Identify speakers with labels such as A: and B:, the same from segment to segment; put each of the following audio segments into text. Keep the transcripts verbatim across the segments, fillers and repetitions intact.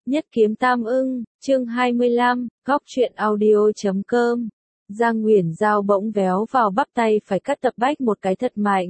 A: Nhất kiếm tam ưng, chương hai mươi lăm, góc truyện audio chấm com. Giang Uyển Giao bỗng véo vào bắp tay phải cắt Tập Bách một cái thật mạnh.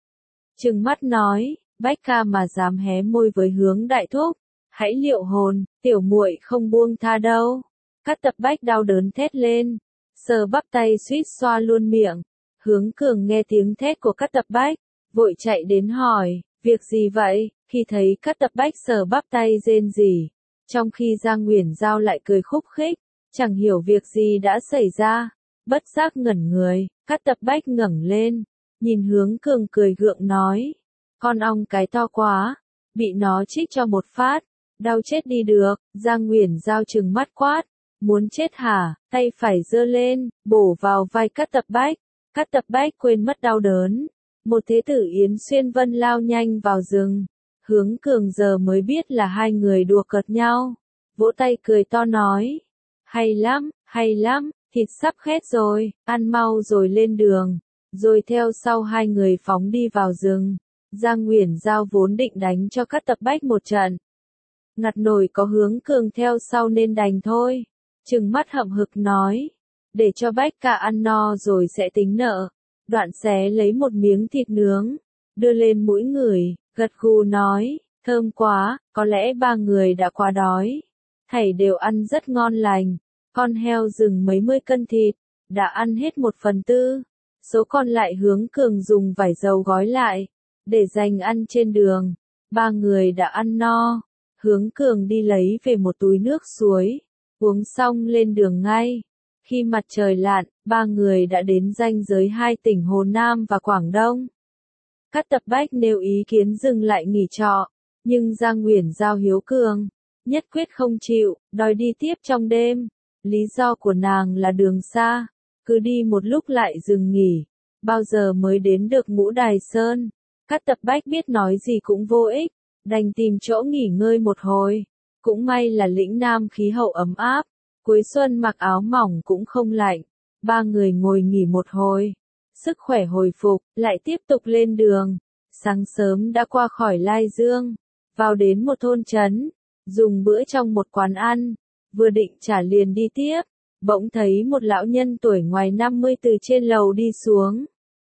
A: Trừng mắt nói, Bách ca mà dám hé môi với Hướng đại thúc, hãy liệu hồn, tiểu muội không buông tha đâu. Cắt Tập Bách đau đớn thét lên, sờ bắp tay suýt xoa luôn miệng. Hướng Cường nghe tiếng thét của Cắt Tập Bách, vội chạy đến hỏi, việc gì vậy? Khi thấy Cắt Tập Bách sờ bắp tay rên rỉ, trong khi Giang Uyển Giao lại cười khúc khích, chẳng hiểu việc gì đã xảy ra, bất giác ngẩn người. Cắt Tập Bách ngẩng lên, nhìn Hướng Cường cười gượng nói, con ong cái to quá, bị nó chích cho một phát, đau chết đi được. Giang Uyển Giao trừng mắt quát, muốn chết hả? Tay phải giơ lên, bổ vào vai Cắt Tập Bách. Cắt Tập Bách quên mất đau đớn, một thế tử Yến Xuyên Vân lao nhanh vào rừng. Hướng Cường giờ mới biết là hai người đùa cợt nhau, vỗ tay cười to nói, hay lắm, hay lắm, thịt sắp khét rồi, ăn mau rồi lên đường, rồi theo sau hai người phóng đi vào rừng. Giang Uyển Giao vốn định đánh cho Cắt Tập Bách một trận, ngặt nổi có Hướng Cường theo sau nên đành thôi, trừng mắt hậm hực nói, để cho Bách ca ăn no rồi sẽ tính nợ. Đoạn xé lấy một miếng thịt nướng, đưa lên mũi ngửi, gật gù nói, thơm quá, có lẽ ba người đã quá đói. Thảy đều ăn rất ngon lành, con heo rừng mấy mươi cân thịt, đã ăn hết một phần tư, số còn lại Hướng Cường dùng vải dầu gói lại, để dành ăn trên đường. Ba người đã ăn no, Hướng Cường đi lấy về một túi nước suối, uống xong lên đường ngay. Khi mặt trời lặn, ba người đã đến ranh giới hai tỉnh Hồ Nam và Quảng Đông. Cắt Tập Bách nêu ý kiến dừng lại nghỉ trọ, nhưng Giang Uyển Giao hiếu cường, nhất quyết không chịu, đòi đi tiếp trong đêm. Lý do của nàng là đường xa, cứ đi một lúc lại dừng nghỉ, bao giờ mới đến được Ngũ Đài Sơn. Cắt Tập Bách biết nói gì cũng vô ích, đành tìm chỗ nghỉ ngơi một hồi. Cũng may là lĩnh Nam khí hậu ấm áp, cuối xuân mặc áo mỏng cũng không lạnh. Ba người ngồi nghỉ một hồi, sức khỏe hồi phục, lại tiếp tục lên đường. Sáng sớm đã qua khỏi Lai Dương, vào đến một thôn trấn, dùng bữa trong một quán ăn, vừa định trả liền đi tiếp, bỗng thấy một lão nhân tuổi ngoài năm mươi từ trên lầu đi xuống.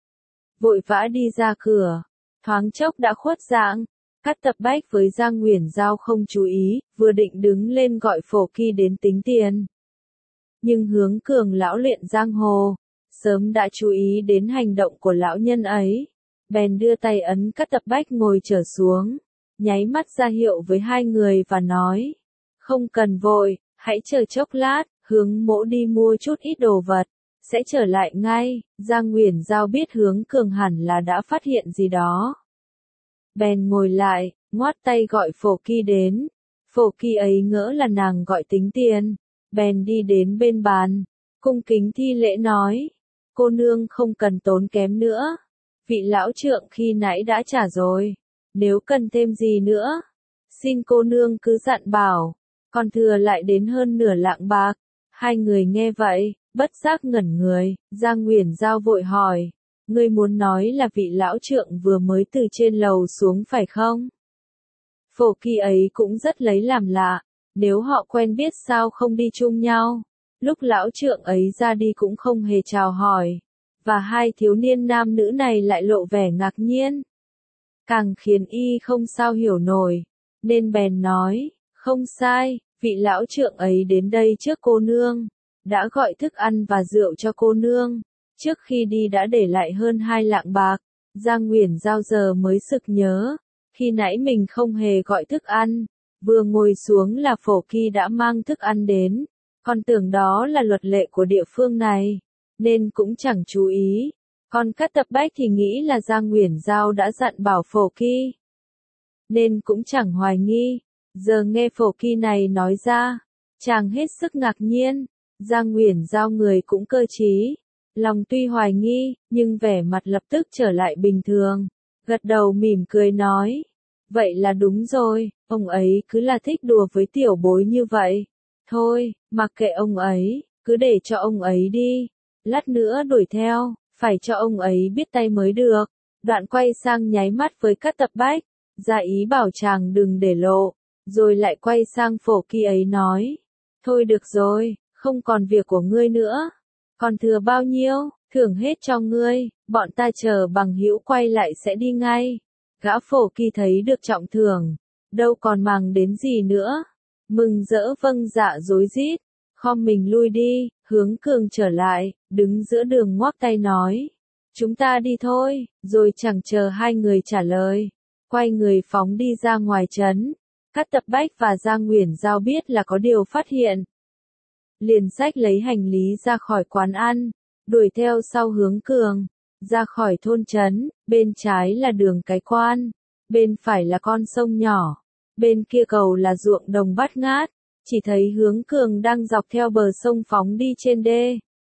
A: Vội vã đi ra cửa, thoáng chốc đã khuất dạng. Cắt Tập Bách với Giang Uyển Giao không chú ý, vừa định đứng lên gọi Phổ Kỳ đến tính tiền. Nhưng Hướng Cường lão luyện giang hồ, sớm đã chú ý đến hành động của lão nhân ấy, bèn đưa tay ấn Cắt Tập Bách ngồi trở xuống, nháy mắt ra hiệu với hai người và nói, không cần vội, hãy chờ chốc lát, Hướng mỗ đi mua chút ít đồ vật, sẽ trở lại ngay. Giang Uyển Giao biết Hướng Cường hẳn là đã phát hiện gì đó, bèn ngồi lại, ngoắt tay gọi Phổ Kỳ đến. Phổ Kỳ ấy ngỡ là nàng gọi tính tiền, bèn đi đến bên bàn, cung kính thi lễ nói, cô nương không cần tốn kém nữa, vị lão trượng khi nãy đã trả rồi, nếu cần thêm gì nữa, xin cô nương cứ dặn bảo, còn thừa lại đến hơn nửa lạng bạc. Hai người nghe vậy, bất giác ngẩn người. Giang Uyển Giao vội hỏi, ngươi muốn nói là vị lão trượng vừa mới từ trên lầu xuống phải không? Phổ Kỳ ấy cũng rất lấy làm lạ, nếu họ quen biết sao không đi chung nhau, lúc lão trượng ấy ra đi cũng không hề chào hỏi, và hai thiếu niên nam nữ này lại lộ vẻ ngạc nhiên, càng khiến y không sao hiểu nổi, nên bèn nói, không sai, vị lão trượng ấy đến đây trước cô nương, đã gọi thức ăn và rượu cho cô nương, trước khi đi đã để lại hơn hai lạng bạc. Giang Uyển Giao giờ mới sực nhớ, khi nãy mình không hề gọi thức ăn, vừa ngồi xuống là Phổ Kỳ đã mang thức ăn đến, còn tưởng đó là luật lệ của địa phương này, nên cũng chẳng chú ý. Còn Cắt Tập Bách thì nghĩ là Giang Uyển Giao đã dặn bảo Phổ Kỳ, nên cũng chẳng hoài nghi. Giờ nghe Phổ Kỳ này nói ra, chàng hết sức ngạc nhiên. Giang Uyển Giao người cũng cơ trí, lòng tuy hoài nghi, nhưng vẻ mặt lập tức trở lại bình thường, gật đầu mỉm cười nói, vậy là đúng rồi, ông ấy cứ là thích đùa với tiểu bối như vậy. Thôi, mặc kệ ông ấy, cứ để cho ông ấy đi, lát nữa đuổi theo, phải cho ông ấy biết tay mới được. Đoạn quay sang nháy mắt với Cắt Tập Bách, ra ý bảo chàng đừng để lộ, rồi lại quay sang Phổ Kỳ ấy nói. Thôi được rồi, không còn việc của ngươi nữa. Còn thừa bao nhiêu, thưởng hết cho ngươi, bọn ta chờ bằng hữu quay lại sẽ đi ngay. Gã Phổ Kỳ thấy được trọng thưởng, đâu còn màng đến gì nữa. Mừng rỡ vâng dạ rối rít, khom mình lui đi, Hướng Cường trở lại, đứng giữa đường ngoắc tay nói. Chúng ta đi thôi, rồi chẳng chờ hai người trả lời. Quay người phóng đi ra ngoài trấn. Cát Tập Bách và Giang Uyển Giao biết là có điều phát hiện. Liền xách lấy hành lý ra khỏi quán ăn, đuổi theo sau Hướng Cường, ra khỏi thôn trấn, bên trái là đường cái quan, bên phải là con sông nhỏ, bên kia cầu là ruộng đồng bát ngát, chỉ thấy Hướng Cường đang dọc theo bờ sông phóng đi trên đê.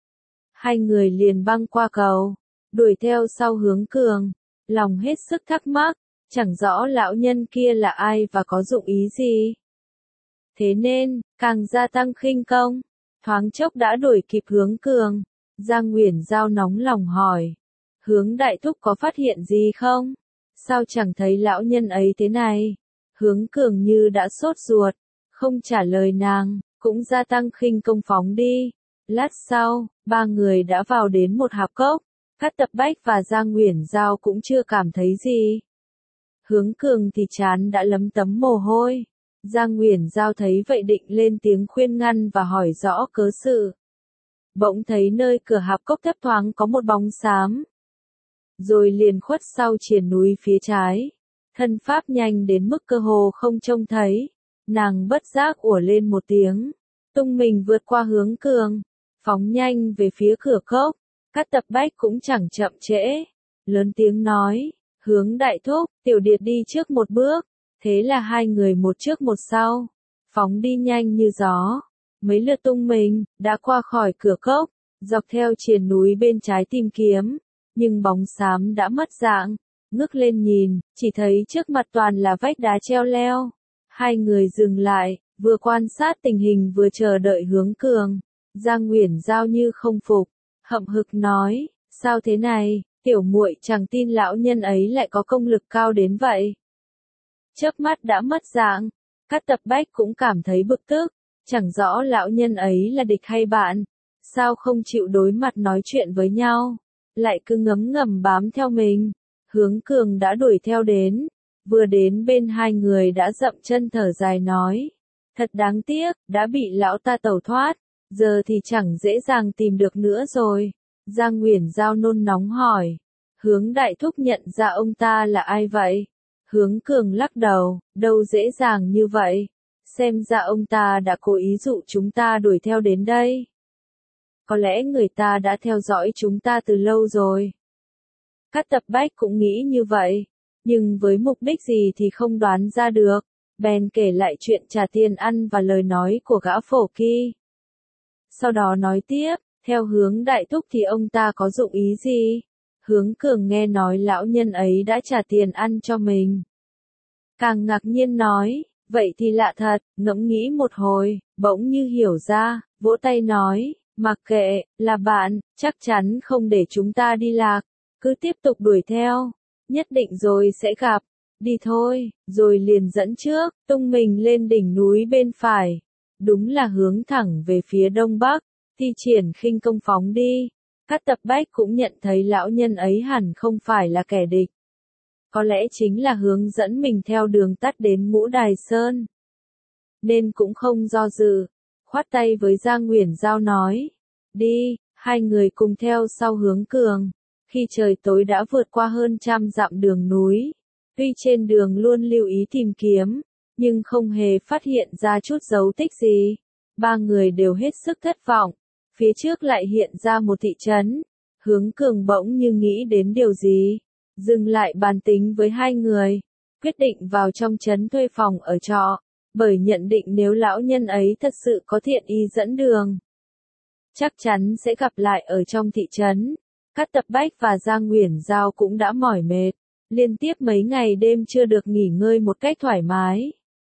A: Hai người liền băng qua cầu, đuổi theo sau Hướng Cường, lòng hết sức thắc mắc, chẳng rõ lão nhân kia là ai và có dụng ý gì. Thế nên, càng gia tăng khinh công, thoáng chốc đã đuổi kịp Hướng Cường. Giang Uyển Giao nóng lòng hỏi, Hướng đại thúc có phát hiện gì không? Sao chẳng thấy lão nhân ấy thế này? Hướng Cường như đã sốt ruột, không trả lời nàng, cũng gia tăng khinh công phóng đi. Lát sau, ba người đã vào đến một hạp cốc, Cát Tập Bách và Giang Uyển Giao cũng chưa cảm thấy gì. Hướng Cường thì trán đã lấm tấm mồ hôi. Giang Uyển Giao thấy vậy định lên tiếng khuyên ngăn và hỏi rõ cớ sự. Bỗng thấy nơi cửa hạp cốc thấp thoáng có một bóng xám. Rồi liền khuất sau triền núi phía trái. Thân pháp nhanh đến mức cơ hồ không trông thấy. Nàng bất giác ủa lên một tiếng. Tung mình vượt qua Hướng Cường. Phóng nhanh về phía cửa cốc. Cát Tập Bách cũng chẳng chậm trễ. Lớn tiếng nói. Hướng đại thúc, tiểu điệt đi trước một bước. Thế là hai người một trước một sau. Phóng đi nhanh như gió. Mấy lượt tung mình, đã qua khỏi cửa cốc. Dọc theo triền núi bên trái tìm kiếm. Nhưng bóng xám đã mất dạng. Ngước lên nhìn, chỉ thấy trước mặt toàn là vách đá treo leo. Hai người dừng lại, vừa quan sát tình hình vừa chờ đợi Hướng Cường. Giang Uyển Giao như không phục, hậm hực nói, sao thế này, tiểu muội chẳng tin lão nhân ấy lại có công lực cao đến vậy. Chớp mắt đã mất dạng, Cát Tập Bách cũng cảm thấy bực tức, chẳng rõ lão nhân ấy là địch hay bạn, sao không chịu đối mặt nói chuyện với nhau, lại cứ ngấm ngầm bám theo mình. Hướng Cường đã đuổi theo đến, vừa đến bên hai người đã dậm chân thở dài nói, thật đáng tiếc, đã bị lão ta tẩu thoát, giờ thì chẳng dễ dàng tìm được nữa rồi. Giang Uyển Giao nôn nóng hỏi, Hướng đại thúc nhận ra ông ta là ai vậy? Hướng Cường lắc đầu, đâu dễ dàng như vậy, xem ra ông ta đã cố ý dụ chúng ta đuổi theo đến đây. Có lẽ người ta đã theo dõi chúng ta từ lâu rồi. Cát Tập Bách cũng nghĩ như vậy, nhưng với mục đích gì thì không đoán ra được, bèn kể lại chuyện trả tiền ăn và lời nói của gã Phổ Kỳ. Sau đó nói tiếp, theo Hướng đại thúc thì ông ta có dụng ý gì? Hướng Cường nghe nói lão nhân ấy đã trả tiền ăn cho mình. Càng ngạc nhiên nói, vậy thì lạ thật, ngẫm nghĩ một hồi, bỗng như hiểu ra, vỗ tay nói, mặc kệ, là bạn, chắc chắn không để chúng ta đi lạc, cứ tiếp tục đuổi theo, nhất định rồi sẽ gặp, đi thôi, rồi liền dẫn trước, tung mình lên đỉnh núi bên phải, đúng là hướng thẳng về phía đông bắc, thi triển khinh công phóng đi. Cát Tập Bách cũng nhận thấy lão nhân ấy hẳn không phải là kẻ địch. Có lẽ chính là hướng dẫn mình theo đường tắt đến Ngũ Đài Sơn. Nên cũng không do dự, khoát tay với Giang Uyển Giao nói, đi, hai người cùng theo sau Hướng Cường. Khi trời tối đã vượt qua hơn trăm dặm đường núi, tuy trên đường luôn lưu ý tìm kiếm, nhưng không hề phát hiện ra chút dấu tích gì. Ba người đều hết sức thất vọng. Phía trước lại hiện ra một thị trấn. Hướng Cường bỗng như nghĩ đến điều gì, dừng lại bàn tính với hai người, quyết định vào trong trấn thuê phòng ở trọ, bởi nhận định nếu lão nhân ấy thật sự có thiện ý dẫn đường, chắc chắn sẽ gặp lại ở trong thị trấn. Cát Tập Bách và Giang Uyển Giao cũng đã mỏi mệt, liên tiếp mấy ngày đêm chưa được nghỉ ngơi một cách thoải mái.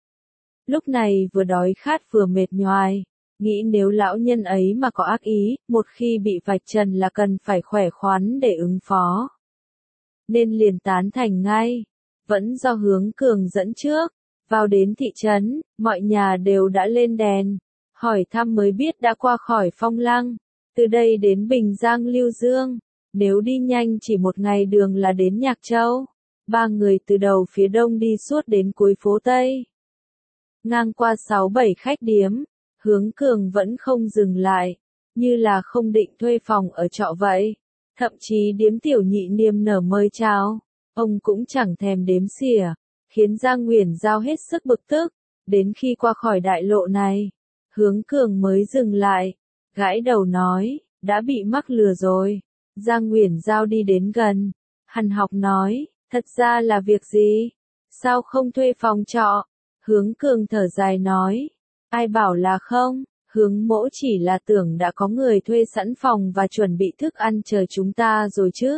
A: Lúc này vừa đói khát vừa mệt nhoài. Nghĩ nếu lão nhân ấy mà có ác ý, một khi bị vạch trần là cần phải khỏe khoắn để ứng phó. Nên liền tán thành ngay. Vẫn do Hướng Cường dẫn trước, Vào đến thị trấn, mọi nhà đều đã lên đèn. Hỏi thăm mới biết đã qua khỏi Phong Lăng. Từ đây đến Bình Giang Lưu Dương. Nếu đi nhanh chỉ một ngày đường là đến Nhạc Châu. Ba người từ đầu phía đông đi suốt đến cuối phố Tây. Ngang qua sáu bảy khách điếm. Hướng Cường vẫn không dừng lại. Như là không định thuê phòng ở trọ vậy. Thậm chí điếm tiểu nhị niềm nở mời chào. Ông cũng chẳng thèm đếm xỉa. Khiến Giang Uyển Giao hết sức bực tức. Đến khi qua khỏi đại lộ này. Hướng Cường mới dừng lại. Gãi đầu nói, đã bị mắc lừa rồi. Giang Uyển Giao đi đến gần. Hằn học nói, thật ra là việc gì? Sao không thuê phòng trọ? Hướng Cường thở dài nói, ai bảo là không? Hướng mỗ chỉ là tưởng đã có người thuê sẵn phòng và chuẩn bị thức ăn chờ chúng ta rồi chứ.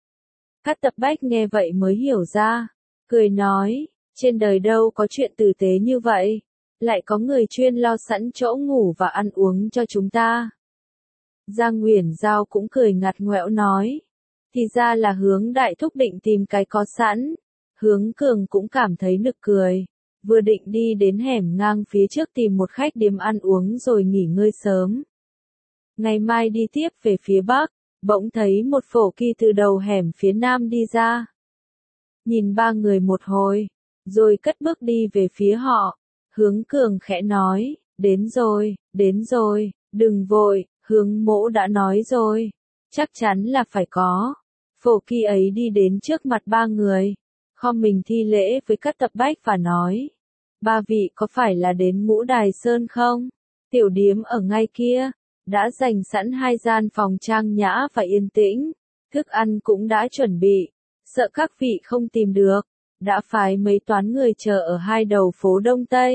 A: Cát Tập Bách nghe vậy mới hiểu ra. Cười nói, trên đời đâu có chuyện tử tế như vậy. Lại có người chuyên lo sẵn chỗ ngủ và ăn uống cho chúng ta. Giang Uyển Giao cũng cười ngặt nghẽo nói. Thì ra là Hướng đại thúc định tìm cái có sẵn. Hướng Cường cũng cảm thấy nực cười. Vừa định đi đến hẻm ngang phía trước tìm một khách điếm ăn uống rồi nghỉ ngơi sớm. Ngày mai đi tiếp về phía bắc, bỗng thấy một phổ kỳ từ đầu hẻm phía nam đi ra. Nhìn ba người một hồi, rồi cất bước đi về phía họ. Hướng Cường khẽ nói, đến rồi, đến rồi, đừng vội, Hướng mỗ đã nói rồi. Chắc chắn là phải có. Phổ kỳ ấy đi đến trước mặt ba người. Khom mình thi lễ với Cát Tập Bách và nói. Ba vị có phải là đến Ngũ Đài Sơn không? Tiểu điếm ở ngay kia. Đã dành sẵn hai gian phòng trang nhã và yên tĩnh. Thức ăn cũng đã chuẩn bị. Sợ các vị không tìm được. Đã phái mấy toán người chờ ở hai đầu phố Đông Tây.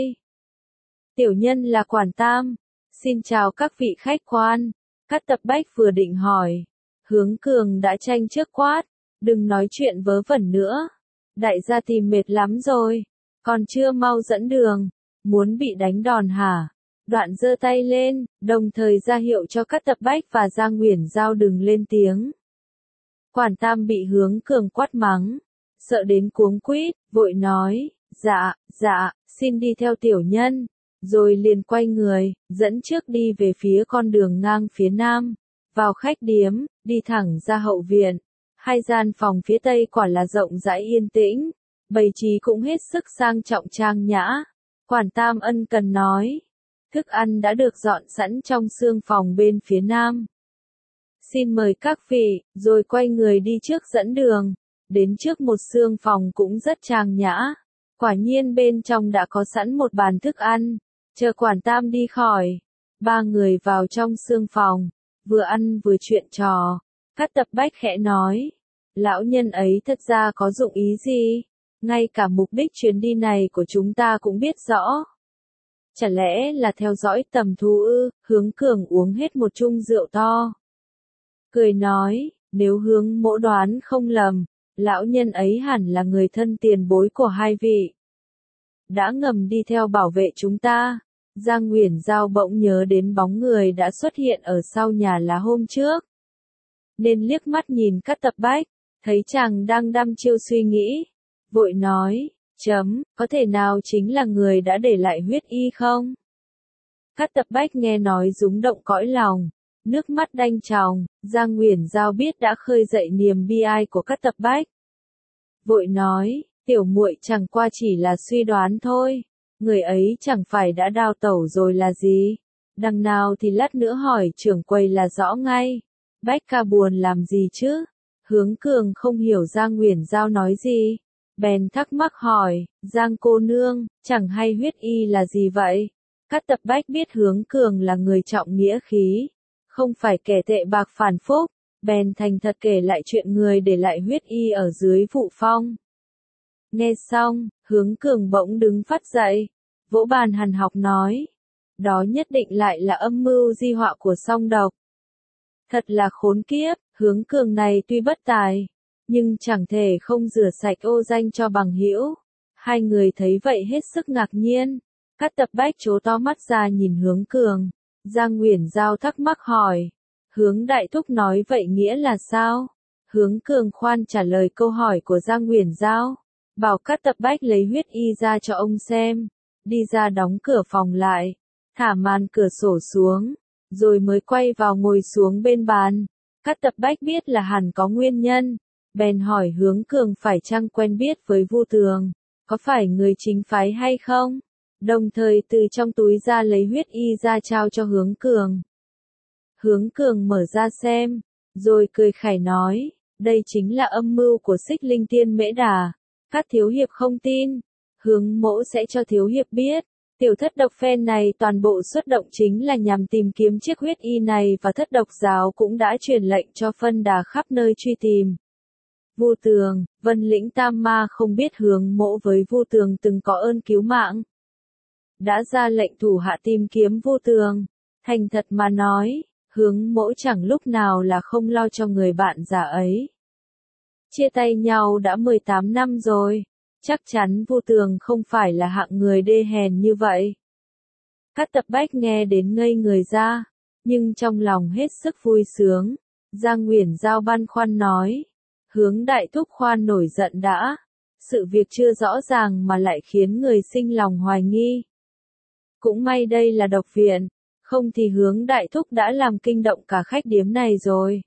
A: Tiểu nhân là Quản Tam. Xin chào các vị khách quan. Cát Tập Bách vừa định hỏi. Hướng Cường đã tranh trước quát. Đừng nói chuyện vớ vẩn nữa. Đại gia tìm mệt lắm rồi. Còn chưa mau dẫn đường. Muốn bị đánh đòn hả? Đoạn giơ tay lên, đồng thời ra hiệu cho Cát Tập Bách và Giang Uyển Giao đừng lên tiếng. Quản Tam bị Hướng Cường quát mắng. Sợ đến cuống quýt, vội nói. Dạ, dạ, xin đi theo tiểu nhân. Rồi liền quay người, dẫn trước đi về phía con đường ngang phía nam. Vào khách điếm, đi thẳng ra hậu viện. Hai gian phòng phía tây quả là rộng rãi yên tĩnh. Bày trí cũng hết sức sang trọng trang nhã. Quản Tam ân cần nói. Thức ăn đã được dọn sẵn trong xương phòng bên phía nam. Xin mời các vị, rồi quay người đi trước dẫn đường. Đến trước một xương phòng cũng rất trang nhã. Quả nhiên bên trong đã có sẵn một bàn thức ăn. Chờ Quản Tam đi khỏi. Ba người vào trong xương phòng. Vừa ăn vừa chuyện trò. Cát Tập Bách khẽ nói. Lão nhân ấy thật ra có dụng ý gì? Ngay cả mục đích chuyến đi này của chúng ta cũng biết rõ. Chả lẽ là theo dõi tầm thu ư? Hướng Cường uống hết một chung rượu to. Cười nói, nếu Hướng mỗ đoán không lầm, lão nhân ấy hẳn là người thân tiền bối của hai vị. Đã ngầm đi theo bảo vệ chúng ta. Giang Uyển Giao bỗng nhớ đến bóng người đã xuất hiện ở sau nhà lá hôm trước. Nên liếc mắt nhìn Cát Tập Bách, thấy chàng đang đăm chiêu suy nghĩ. Vội nói, chấm, có thể nào chính là người đã để lại huyết y không? Cát Tập Bách nghe nói rúng động cõi lòng, nước mắt đanh tròng. Giang Uyển Giao biết đã khơi dậy niềm bi ai của Cát Tập Bách. Vội nói, tiểu muội chẳng qua chỉ là suy đoán thôi. Người ấy chẳng phải đã đào tẩu rồi là gì? Đằng nào thì lát nữa hỏi trưởng quầy là rõ ngay. Bách ca buồn làm gì chứ? Hướng Cường không hiểu Giang Uyển Giao nói gì. Bèn thắc mắc hỏi, Giang cô nương, chẳng hay huyết y là gì vậy? Cát Tập Bách biết Hướng Cường là người trọng nghĩa khí. Không phải kẻ tệ bạc phản phúc. Bèn thành thật kể lại chuyện người để lại huyết y ở dưới vụ phong. Nghe xong, Hướng Cường bỗng đứng phát dậy, vỗ bàn hằn học nói. Đó nhất định lại là âm mưu di họa của song độc. Thật là khốn kiếp, Hướng Cường này tuy bất tài, nhưng chẳng thể không rửa sạch ô danh cho bằng hữu. Hai người thấy vậy hết sức ngạc nhiên. Cát Tập Bách trố to mắt ra nhìn Hướng Cường. Giang Uyển Giao thắc mắc hỏi. Hướng đại thúc nói vậy nghĩa là sao? Hướng Cường khoan trả lời câu hỏi của Giang Uyển Giao. bảo Cát Tập Bách lấy huyết y ra cho ông xem, đi ra đóng cửa phòng lại, thả màn cửa sổ xuống, rồi mới quay vào ngồi xuống bên bàn. Cát Tập Bách biết là hẳn có nguyên nhân, bèn hỏi Hướng Cường phải chăng quen biết với Vu Tường, có phải người chính phái hay không, đồng thời từ trong túi ra lấy huyết y ra trao cho Hướng Cường. Hướng Cường mở ra xem, rồi cười khẩy nói, đây chính là âm mưu của Xích Linh Tiên Mễ Đà. Các thiếu hiệp không tin, Hướng mỗ sẽ cho thiếu hiệp biết, tiểu thất độc phen này toàn bộ xuất động chính là nhằm tìm kiếm chiếc huyết y này, và thất độc giáo cũng đã truyền lệnh cho phân đà khắp nơi truy tìm. Vu Tường, Vân Lĩnh Tam Ma không biết Hướng mỗ với Vu Tường từng có ơn cứu mạng, đã ra lệnh thủ hạ tìm kiếm Vu Tường. Thành thật mà nói, Hướng mỗ chẳng lúc nào là không lo cho người bạn già ấy. Chia tay nhau đã mười tám năm rồi, chắc chắn Vu Tường không phải là hạng người đê hèn như vậy. Cát Tập Bách nghe đến ngây người ra, nhưng trong lòng hết sức vui sướng. Giang Uyển Giao băn khoăn nói, Hướng đại thúc khoan nổi giận đã, sự việc chưa rõ ràng mà lại khiến người sinh lòng hoài nghi. Cũng may đây là độc viện, không thì Hướng đại thúc đã làm kinh động cả khách điếm này rồi.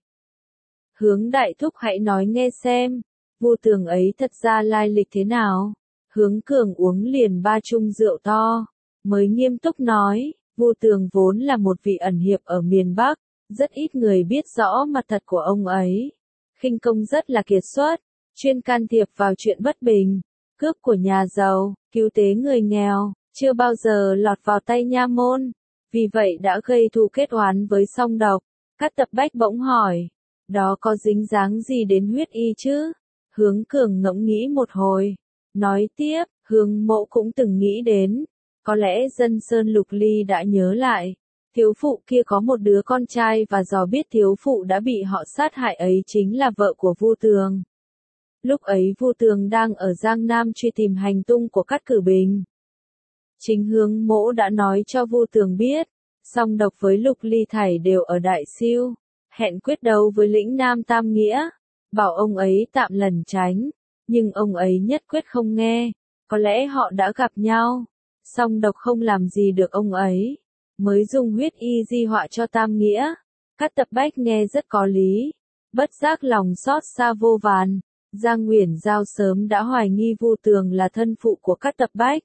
A: Hướng đại thúc hãy nói nghe xem, Vu Tường ấy thật ra lai lịch thế nào? Hướng Cường uống liền ba chung rượu to, mới nghiêm túc nói, Vu Tường vốn là một vị ẩn hiệp ở miền Bắc, rất ít người biết rõ mặt thật của ông ấy. Khinh công rất là kiệt xuất, chuyên can thiệp vào chuyện bất bình, cướp của nhà giàu, cứu tế người nghèo, chưa bao giờ lọt vào tay nha môn, vì vậy đã gây thù kết oán với Song Độc. Cát Tập Bách bỗng hỏi, đó có dính dáng gì đến huyết y chứ? Hướng Cường ngẫm nghĩ một hồi, nói tiếp, Hướng mộ cũng từng nghĩ đến, có lẽ Dân Sơn Lục Ly đã nhớ lại, thiếu phụ kia có một đứa con trai, và dò biết thiếu phụ đã bị họ sát hại ấy chính là vợ của Vu Tường. Lúc ấy Vu Tường đang ở Giang Nam truy tìm hành tung của Cát Cử Bình. Chính Hướng mỗ đã nói cho Vu Tường biết, Song Độc với Lục Ly thảy đều ở Đại Siêu, hẹn quyết đấu với lĩnh Nam Tam Nghĩa, bảo ông ấy tạm lẩn tránh, nhưng ông ấy nhất quyết không nghe, có lẽ họ đã gặp nhau, Song Độc không làm gì được ông ấy, mới dùng huyết y di họa cho Tam Nghĩa. Cát Tập Bách nghe rất có lý, bất giác lòng xót xa vô vàn. Giang Uyển Giao sớm đã hoài nghi Vu Tường là thân phụ của Cát Tập Bách,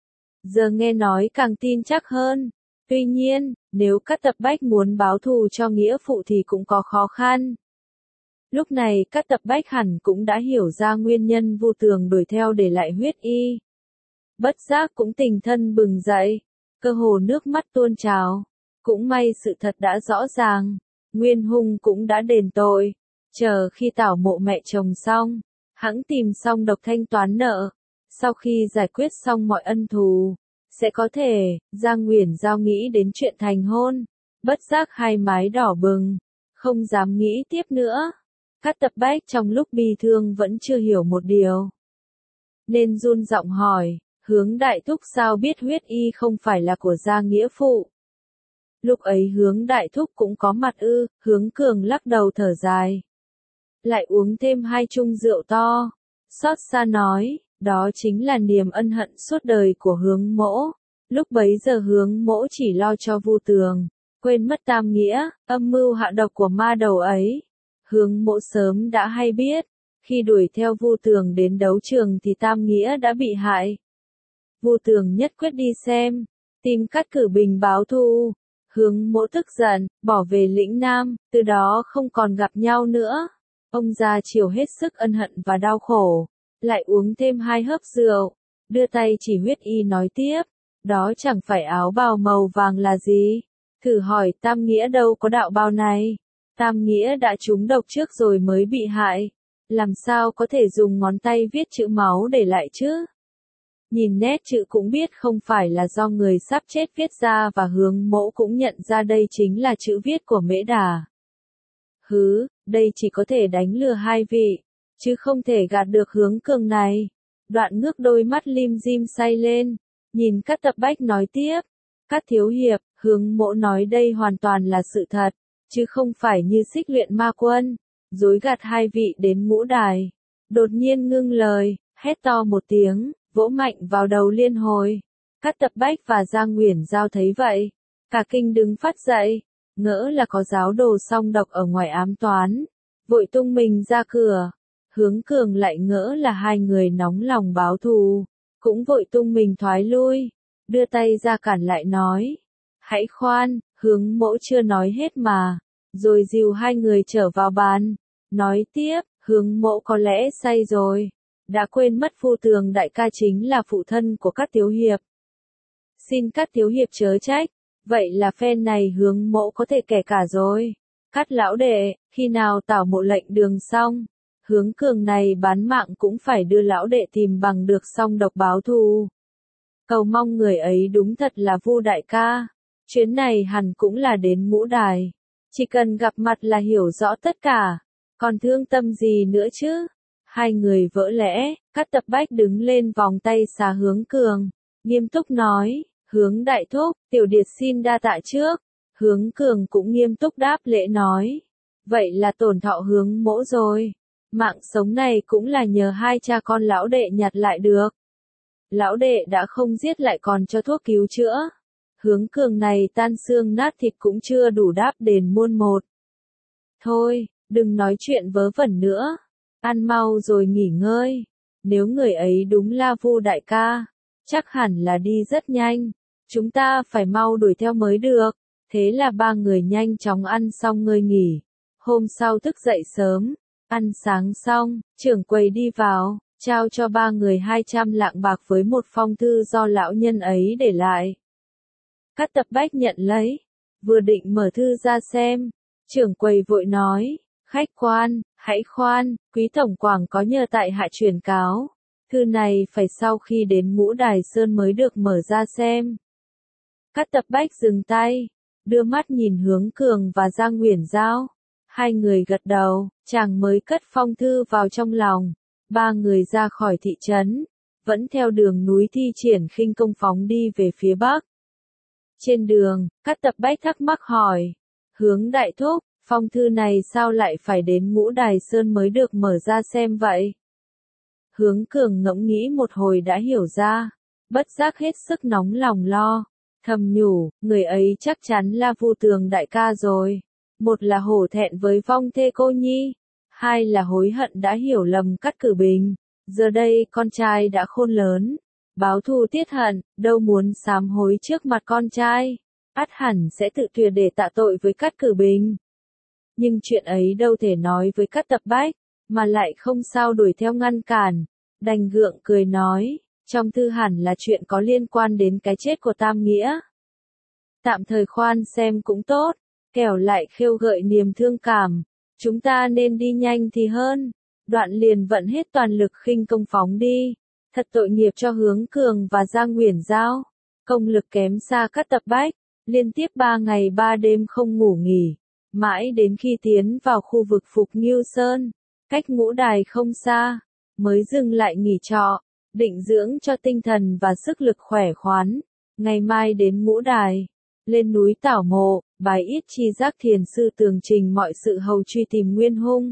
A: giờ nghe nói càng tin chắc hơn. Tuy nhiên, nếu Cát Tập Bách muốn báo thù cho nghĩa phụ thì cũng có khó khăn. Lúc này Cát Tập Bách hẳn cũng đã hiểu ra nguyên nhân Vu Tường đuổi theo để lại huyết y. Bất giác cũng tình thân bừng dậy, cơ hồ nước mắt tuôn trào. Cũng may sự thật đã rõ ràng, Nguyên Hung cũng đã đền tội, chờ khi tảo mộ mẹ chồng xong, hẵng tìm Song Độc thanh toán nợ. Sau khi giải quyết xong mọi ân thù, sẽ có thể. Giang Uyển Giao nghĩ đến chuyện thành hôn, bất giác hai mái đỏ bừng, không dám nghĩ tiếp nữa. Cát Tập Bách trong lúc bi thương vẫn chưa hiểu một điều, nên run giọng hỏi, Hướng đại thúc sao biết huyết y không phải là của gia nghĩa phụ? Lúc ấy Hướng đại thúc cũng có mặt ư? Hướng Cường lắc đầu thở dài, lại uống thêm hai chung rượu to, xót xa nói, đó chính là niềm ân hận suốt đời của Hướng mỗ. Lúc bấy giờ Hướng mỗ chỉ lo cho Vu Tường, quên mất Tam Nghĩa, âm mưu hạ độc của ma đầu ấy. Hướng mỗ sớm đã hay biết, khi đuổi theo Vu Tường đến đấu trường thì Tam Nghĩa đã bị hại. Vu Tường nhất quyết đi xem, tìm Cát Cử Bình báo thù. Hướng mỗ tức giận, bỏ về lĩnh Nam, từ đó không còn gặp nhau nữa. Ông già chiều hết sức ân hận và đau khổ, lại uống thêm hai hớp rượu, đưa tay chỉ huyết y nói tiếp, đó chẳng phải áo bào màu vàng là gì? Thử hỏi Tam Nghĩa đâu có đạo bào này? Tam Nghĩa đã trúng độc trước rồi mới bị hại, làm sao có thể dùng ngón tay viết chữ máu để lại chứ? Nhìn nét chữ cũng biết không phải là do người sắp chết viết ra, và Hướng mỗ cũng nhận ra đây chính là chữ viết của Mễ Đà. Hứ, đây chỉ có thể đánh lừa hai vị, chứ không thể gạt được Hướng Cường này. Đoạn ngước đôi mắt lim dim say lên, nhìn Cát Tập Bách nói tiếp, Cát thiếu hiệp, Hướng mỗ nói đây hoàn toàn là sự thật, chứ không phải như Xích Luyện Ma Quân, dối gạt hai vị đến ngũ đài. Đột nhiên ngưng lời, hét to một tiếng, vỗ mạnh vào đầu liên hồi. Cát Tập Bách và Giang Uyển Giao thấy vậy, cả kinh đứng phát dậy, ngỡ là có giáo đồ song độc ở ngoài ám toán, vội tung mình ra cửa. Hướng Cường lại ngỡ là hai người nóng lòng báo thù, cũng vội tung mình thoái lui, đưa tay ra cản lại nói: "Hãy khoan, Hướng mỗ chưa nói hết mà." Rồi dìu hai người trở vào bàn, nói tiếp: "Hướng mỗ có lẽ say rồi, đã quên mất Phu Tường đại ca chính là phụ thân của Cát thiếu hiệp. Xin Cát thiếu hiệp chớ trách, vậy là phen này Hướng mỗ có thể kể cả rồi. Cát lão đệ, khi nào tảo mộ lệnh đường xong, Hướng Cường này bán mạng cũng phải đưa lão đệ tìm bằng được song độc báo thù. Cầu mong người ấy đúng thật là Vu đại ca, chuyến này hẳn cũng là đến Ngũ Đài, chỉ cần gặp mặt là hiểu rõ tất cả, còn thương tâm gì nữa chứ." Hai người vỡ lẽ, Cát Tập Bách đứng lên vòng tay xà Hướng Cường, nghiêm túc nói: "Hướng đại thúc, tiểu điệt xin đa tạ trước." Hướng Cường cũng nghiêm túc đáp lễ nói: "Vậy là tổn thọ Hướng mỗ rồi. Mạng sống này cũng là nhờ hai cha con lão đệ nhặt lại được. Lão đệ đã không giết lại còn cho thuốc cứu chữa. Hướng Cường này tan xương nát thịt cũng chưa đủ đáp đền muôn một. Thôi, đừng nói chuyện vớ vẩn nữa. Ăn mau rồi nghỉ ngơi. Nếu người ấy đúng là Vu đại ca, chắc hẳn là đi rất nhanh. Chúng ta phải mau đuổi theo mới được." Thế là ba người nhanh chóng ăn xong ngơi nghỉ. Hôm sau thức dậy sớm, ăn sáng xong, trưởng quầy đi vào, trao cho ba người hai trăm lạng bạc với một phong thư do lão nhân ấy để lại. Cát Tập Bách nhận lấy, vừa định mở thư ra xem, trưởng quầy vội nói: "Khách quan, hãy khoan, quý tổng quảng có nhờ tại hạ truyền cáo, thư này phải sau khi đến Ngũ Đài Sơn mới được mở ra xem." Cát Tập Bách dừng tay, đưa mắt nhìn Hướng Cường và Giang Uyển Giao. Hai người gật đầu, chàng mới cất phong thư vào trong lòng. Ba người ra khỏi thị trấn, vẫn theo đường núi thi triển khinh công phóng đi về phía bắc. Trên đường, Cát Tập Bách thắc mắc hỏi: "Hướng đại thúc, phong thư này sao lại phải đến Ngũ Đài Sơn mới được mở ra xem vậy?" Hướng Cường ngẫm nghĩ một hồi đã hiểu ra, bất giác hết sức nóng lòng lo, thầm nhủ: người ấy chắc chắn là Vu Tường đại ca rồi. Một là hổ thẹn với vong thê cô nhi, hai là hối hận đã hiểu lầm Cát Cử Bình. Giờ đây con trai đã khôn lớn, báo thù tiết hận, đâu muốn sám hối trước mặt con trai, ắt hẳn sẽ tự tuyệt để tạ tội với Cát Cử Bình. Nhưng chuyện ấy đâu thể nói với Cát Tập Bách, mà lại không sao đuổi theo ngăn cản, đành gượng cười nói: "Trong thư hẳn là chuyện có liên quan đến cái chết của Tam Nghĩa. Tạm thời khoan xem cũng tốt, kẻo lại khêu gợi niềm thương cảm, chúng ta nên đi nhanh thì hơn." Đoạn liền vận hết toàn lực khinh công phóng đi. Thật tội nghiệp cho Hướng Cường và Giang Uyển Giao, công lực kém xa Cát Tập Bách, liên tiếp ba ngày ba đêm không ngủ nghỉ, mãi đến khi tiến vào khu vực Phục Ngưu Sơn, cách Ngũ Đài không xa, mới dừng lại nghỉ trọ, định dưỡng cho tinh thần và sức lực khỏe khoắn. Ngày mai đến Ngũ Đài, lên núi tảo mộ, bài yết chi giác thiền sư tường trình mọi sự hầu truy tìm nguyên hung,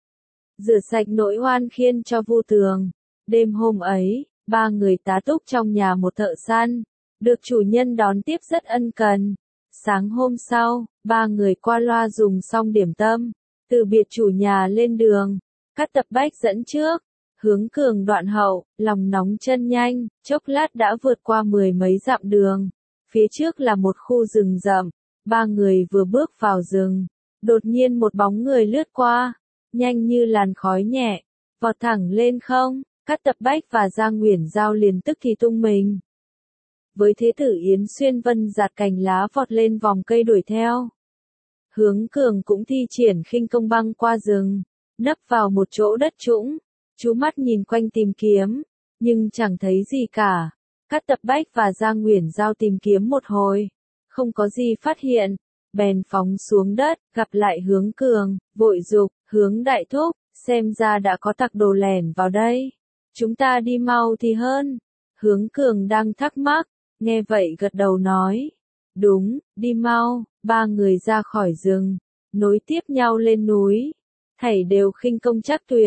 A: rửa sạch nỗi oan khiên cho Vu Tường. Đêm hôm ấy, ba người tá túc trong nhà một thợ săn, được chủ nhân đón tiếp rất ân cần. Sáng hôm sau, ba người qua loa dùng xong điểm tâm, từ biệt chủ nhà lên đường. Cát Tập Bách dẫn trước, Hướng Cường đoạn hậu, lòng nóng chân nhanh, chốc lát đã vượt qua mười mấy dặm đường. Phía trước là một khu rừng rậm, ba người vừa bước vào rừng, đột nhiên một bóng người lướt qua, nhanh như làn khói nhẹ, vọt thẳng lên không. Cát Tập Bách và Giang Uyển Giao liền tức thì tung mình. Với thế tử Yến Xuyên Vân giạt cành lá vọt lên vòng cây đuổi theo. Hướng Cường cũng thi triển khinh công băng qua rừng, nấp vào một chỗ đất trũng, chú mắt nhìn quanh tìm kiếm, nhưng chẳng thấy gì cả. Cát Tập Bách và Giang Uyển Giao tìm kiếm một hồi, không có gì phát hiện, bèn phóng xuống đất, gặp lại Hướng Cường, vội giục: "Hướng đại thúc, xem ra đã có tặc đồ lẻn vào đây. Chúng ta đi mau thì hơn." Hướng Cường đang thắc mắc, nghe vậy gật đầu nói: "Đúng, đi mau." Ba người ra khỏi rừng, nối tiếp nhau lên núi, thảy đều khinh công chắc tuyệt,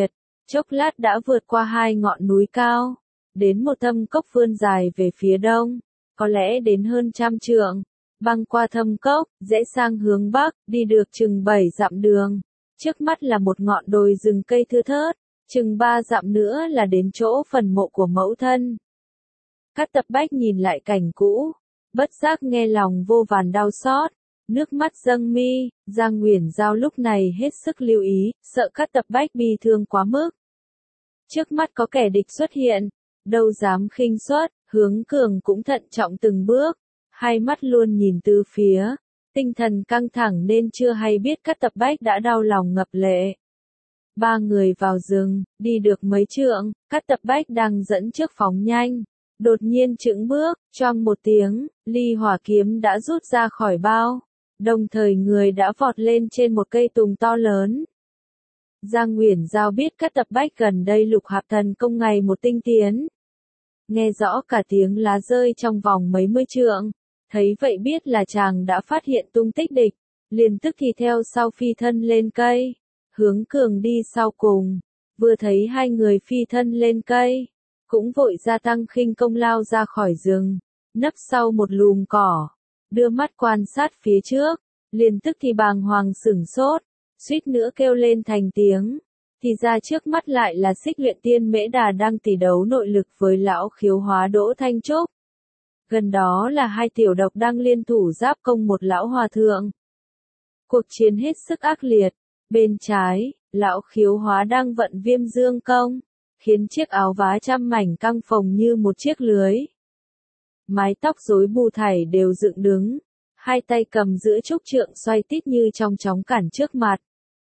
A: chốc lát đã vượt qua hai ngọn núi cao, đến một thâm cốc vươn dài về phía đông, có lẽ đến hơn trăm trượng, băng qua thâm cốc, rẽ sang hướng bắc, đi được chừng bảy dặm đường. Trước mắt là một ngọn đồi rừng cây thưa thớt, chừng ba dặm nữa là đến chỗ phần mộ của mẫu thân. Cát Tập Bách nhìn lại cảnh cũ, bất giác nghe lòng vô vàn đau xót, nước mắt dâng mi. Giang Uyển Giao lúc này hết sức lưu ý, sợ Cát Tập Bách bi thương quá mức. Trước mắt có kẻ địch xuất hiện, đâu dám khinh suất, Hướng Cường cũng thận trọng từng bước, hai mắt luôn nhìn từ phía, tinh thần căng thẳng nên chưa hay biết Cát Tập Bách đã đau lòng ngập lệ. Ba người vào rừng, đi được mấy trượng, Cát Tập Bách đang dẫn trước phóng nhanh. Đột nhiên chững bước, choang một tiếng, ly hỏa kiếm đã rút ra khỏi bao. Đồng thời người đã vọt lên trên một cây tùng to lớn. Giang Uyển Giao biết Cát Tập Bách gần đây lục hạp thần công ngày một tinh tiến. Nghe rõ cả tiếng lá rơi trong vòng mấy mươi trượng, thấy vậy biết là chàng đã phát hiện tung tích địch, liền tức thì theo sau phi thân lên cây. Hướng Cường đi sau cùng, vừa thấy hai người phi thân lên cây, cũng vội gia tăng khinh công lao ra khỏi rừng, nấp sau một lùm cỏ, đưa mắt quan sát phía trước, liền tức thì bàng hoàng sửng sốt, suýt nữa kêu lên thành tiếng, thì ra trước mắt lại là Xích Luyện Tiên Mễ Đà đang tỷ đấu nội lực với lão khiếu hóa Đỗ Thanh Trúc. Gần đó là hai tiểu độc đang liên thủ giáp công một lão hòa thượng. Cuộc chiến hết sức ác liệt, bên trái, lão khiếu hóa đang vận Viêm Dương công, khiến chiếc áo vá trăm mảnh căng phồng như một chiếc lưới. Mái tóc rối bù thảy đều dựng đứng, hai tay cầm giữa trúc trượng xoay tít như trong chóng cản trước mặt.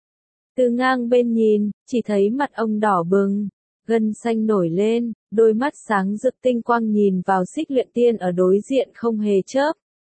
A: Từ ngang bên nhìn, chỉ thấy mặt ông đỏ bừng, gân xanh nổi lên, đôi mắt sáng rực tinh quang nhìn vào Xích Luyện Tiên ở đối diện không hề chớp.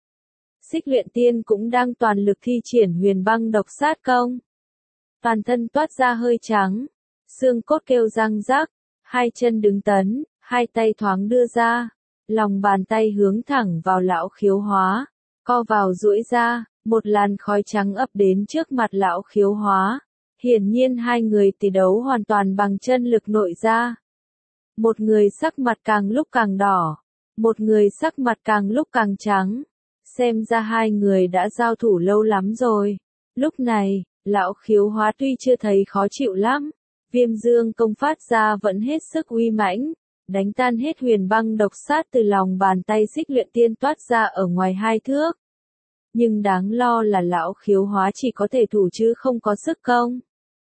A: Xích Luyện Tiên cũng đang toàn lực thi triển Huyền Băng Độc Sát công. Toàn thân toát ra hơi trắng, xương cốt kêu răng rắc, hai chân đứng tấn, hai tay thoáng đưa ra, lòng bàn tay hướng thẳng vào lão khiếu hóa, co vào duỗi ra, một làn khói trắng ập đến trước mặt lão khiếu hóa. Hiển nhiên hai người tỷ đấu hoàn toàn bằng chân lực nội ra. Một người sắc mặt càng lúc càng đỏ, một người sắc mặt càng lúc càng trắng. Xem ra hai người đã giao thủ lâu lắm rồi. Lúc này, lão khiếu hóa tuy chưa thấy khó chịu lắm, Viêm Dương công phát ra vẫn hết sức uy mãnh, đánh tan hết Huyền Băng Độc Sát từ lòng bàn tay Xích Luyện Tiên toát ra ở ngoài hai thước. Nhưng đáng lo là lão khiếu hóa chỉ có thể thủ chứ không có sức công.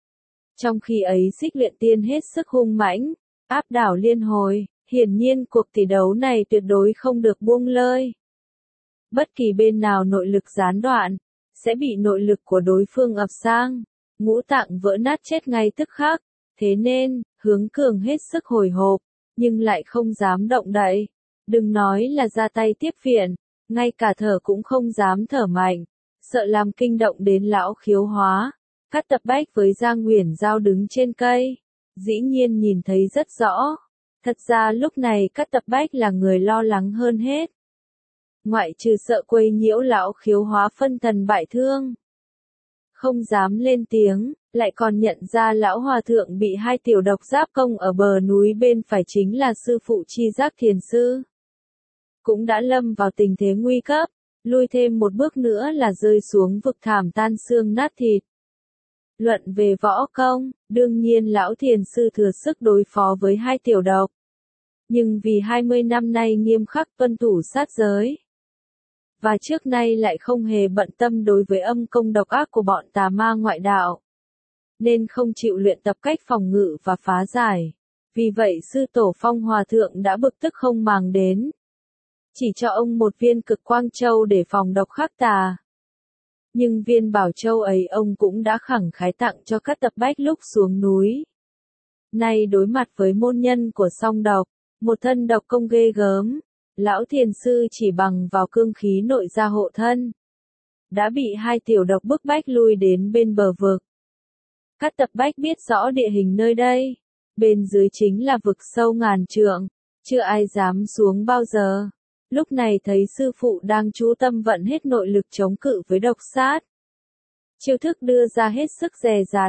A: Trong khi ấy Xích Luyện Tiên hết sức hung mãnh, áp đảo liên hồi, hiển nhiên cuộc tỷ đấu này tuyệt đối không được buông lơi. Bất kỳ bên nào nội lực gián đoạn, sẽ bị nội lực của đối phương ập sang, ngũ tạng vỡ nát chết ngay tức khắc. Thế nên, Hướng Cường hết sức hồi hộp, nhưng lại không dám động đậy. Đừng nói là ra tay tiếp viện, ngay cả thở cũng không dám thở mạnh, sợ làm kinh động đến lão khiếu hóa. Cát Tập Bách với Giang Uyển Giao đứng trên cây, dĩ nhiên nhìn thấy rất rõ. Thật ra lúc này Cát Tập Bách là người lo lắng hơn hết. Ngoại trừ sợ quấy nhiễu lão khiếu hóa phân thần bại thương, không dám lên tiếng, lại còn nhận ra lão hòa thượng bị hai tiểu độc giáp công ở bờ núi bên phải chính là sư phụ Chi Giác Thiền Sư. Cũng đã lâm vào tình thế nguy cấp, lui thêm một bước nữa là rơi xuống vực thảm tan xương nát thịt. Luận về võ công, đương nhiên lão thiền sư thừa sức đối phó với hai tiểu độc. Nhưng vì hai mươi năm nay nghiêm khắc tuân thủ sát giới, và trước nay lại không hề bận tâm đối với âm công độc ác của bọn tà ma ngoại đạo, nên không chịu luyện tập cách phòng ngự và phá giải. Vì vậy sư tổ Phong Hòa Thượng đã bực tức không màng đến, chỉ cho ông một viên Cực Quang Châu để phòng độc khắc tà. Nhưng viên bảo châu ấy ông cũng đã khẳng khái tặng cho Cát Tập Bách lúc xuống núi. Nay đối mặt với môn nhân của song độc, một thân độc công ghê gớm, lão thiền sư chỉ bằng vào cương khí nội gia hộ thân, đã bị hai tiểu độc bức bách lui đến bên bờ vực. Cát Tập Bách biết rõ địa hình nơi đây, bên dưới chính là vực sâu ngàn trượng, chưa ai dám xuống bao giờ. Lúc này thấy sư phụ đang chú tâm vận hết nội lực chống cự với độc sát. Chiêu thức đưa ra hết sức dè dặt,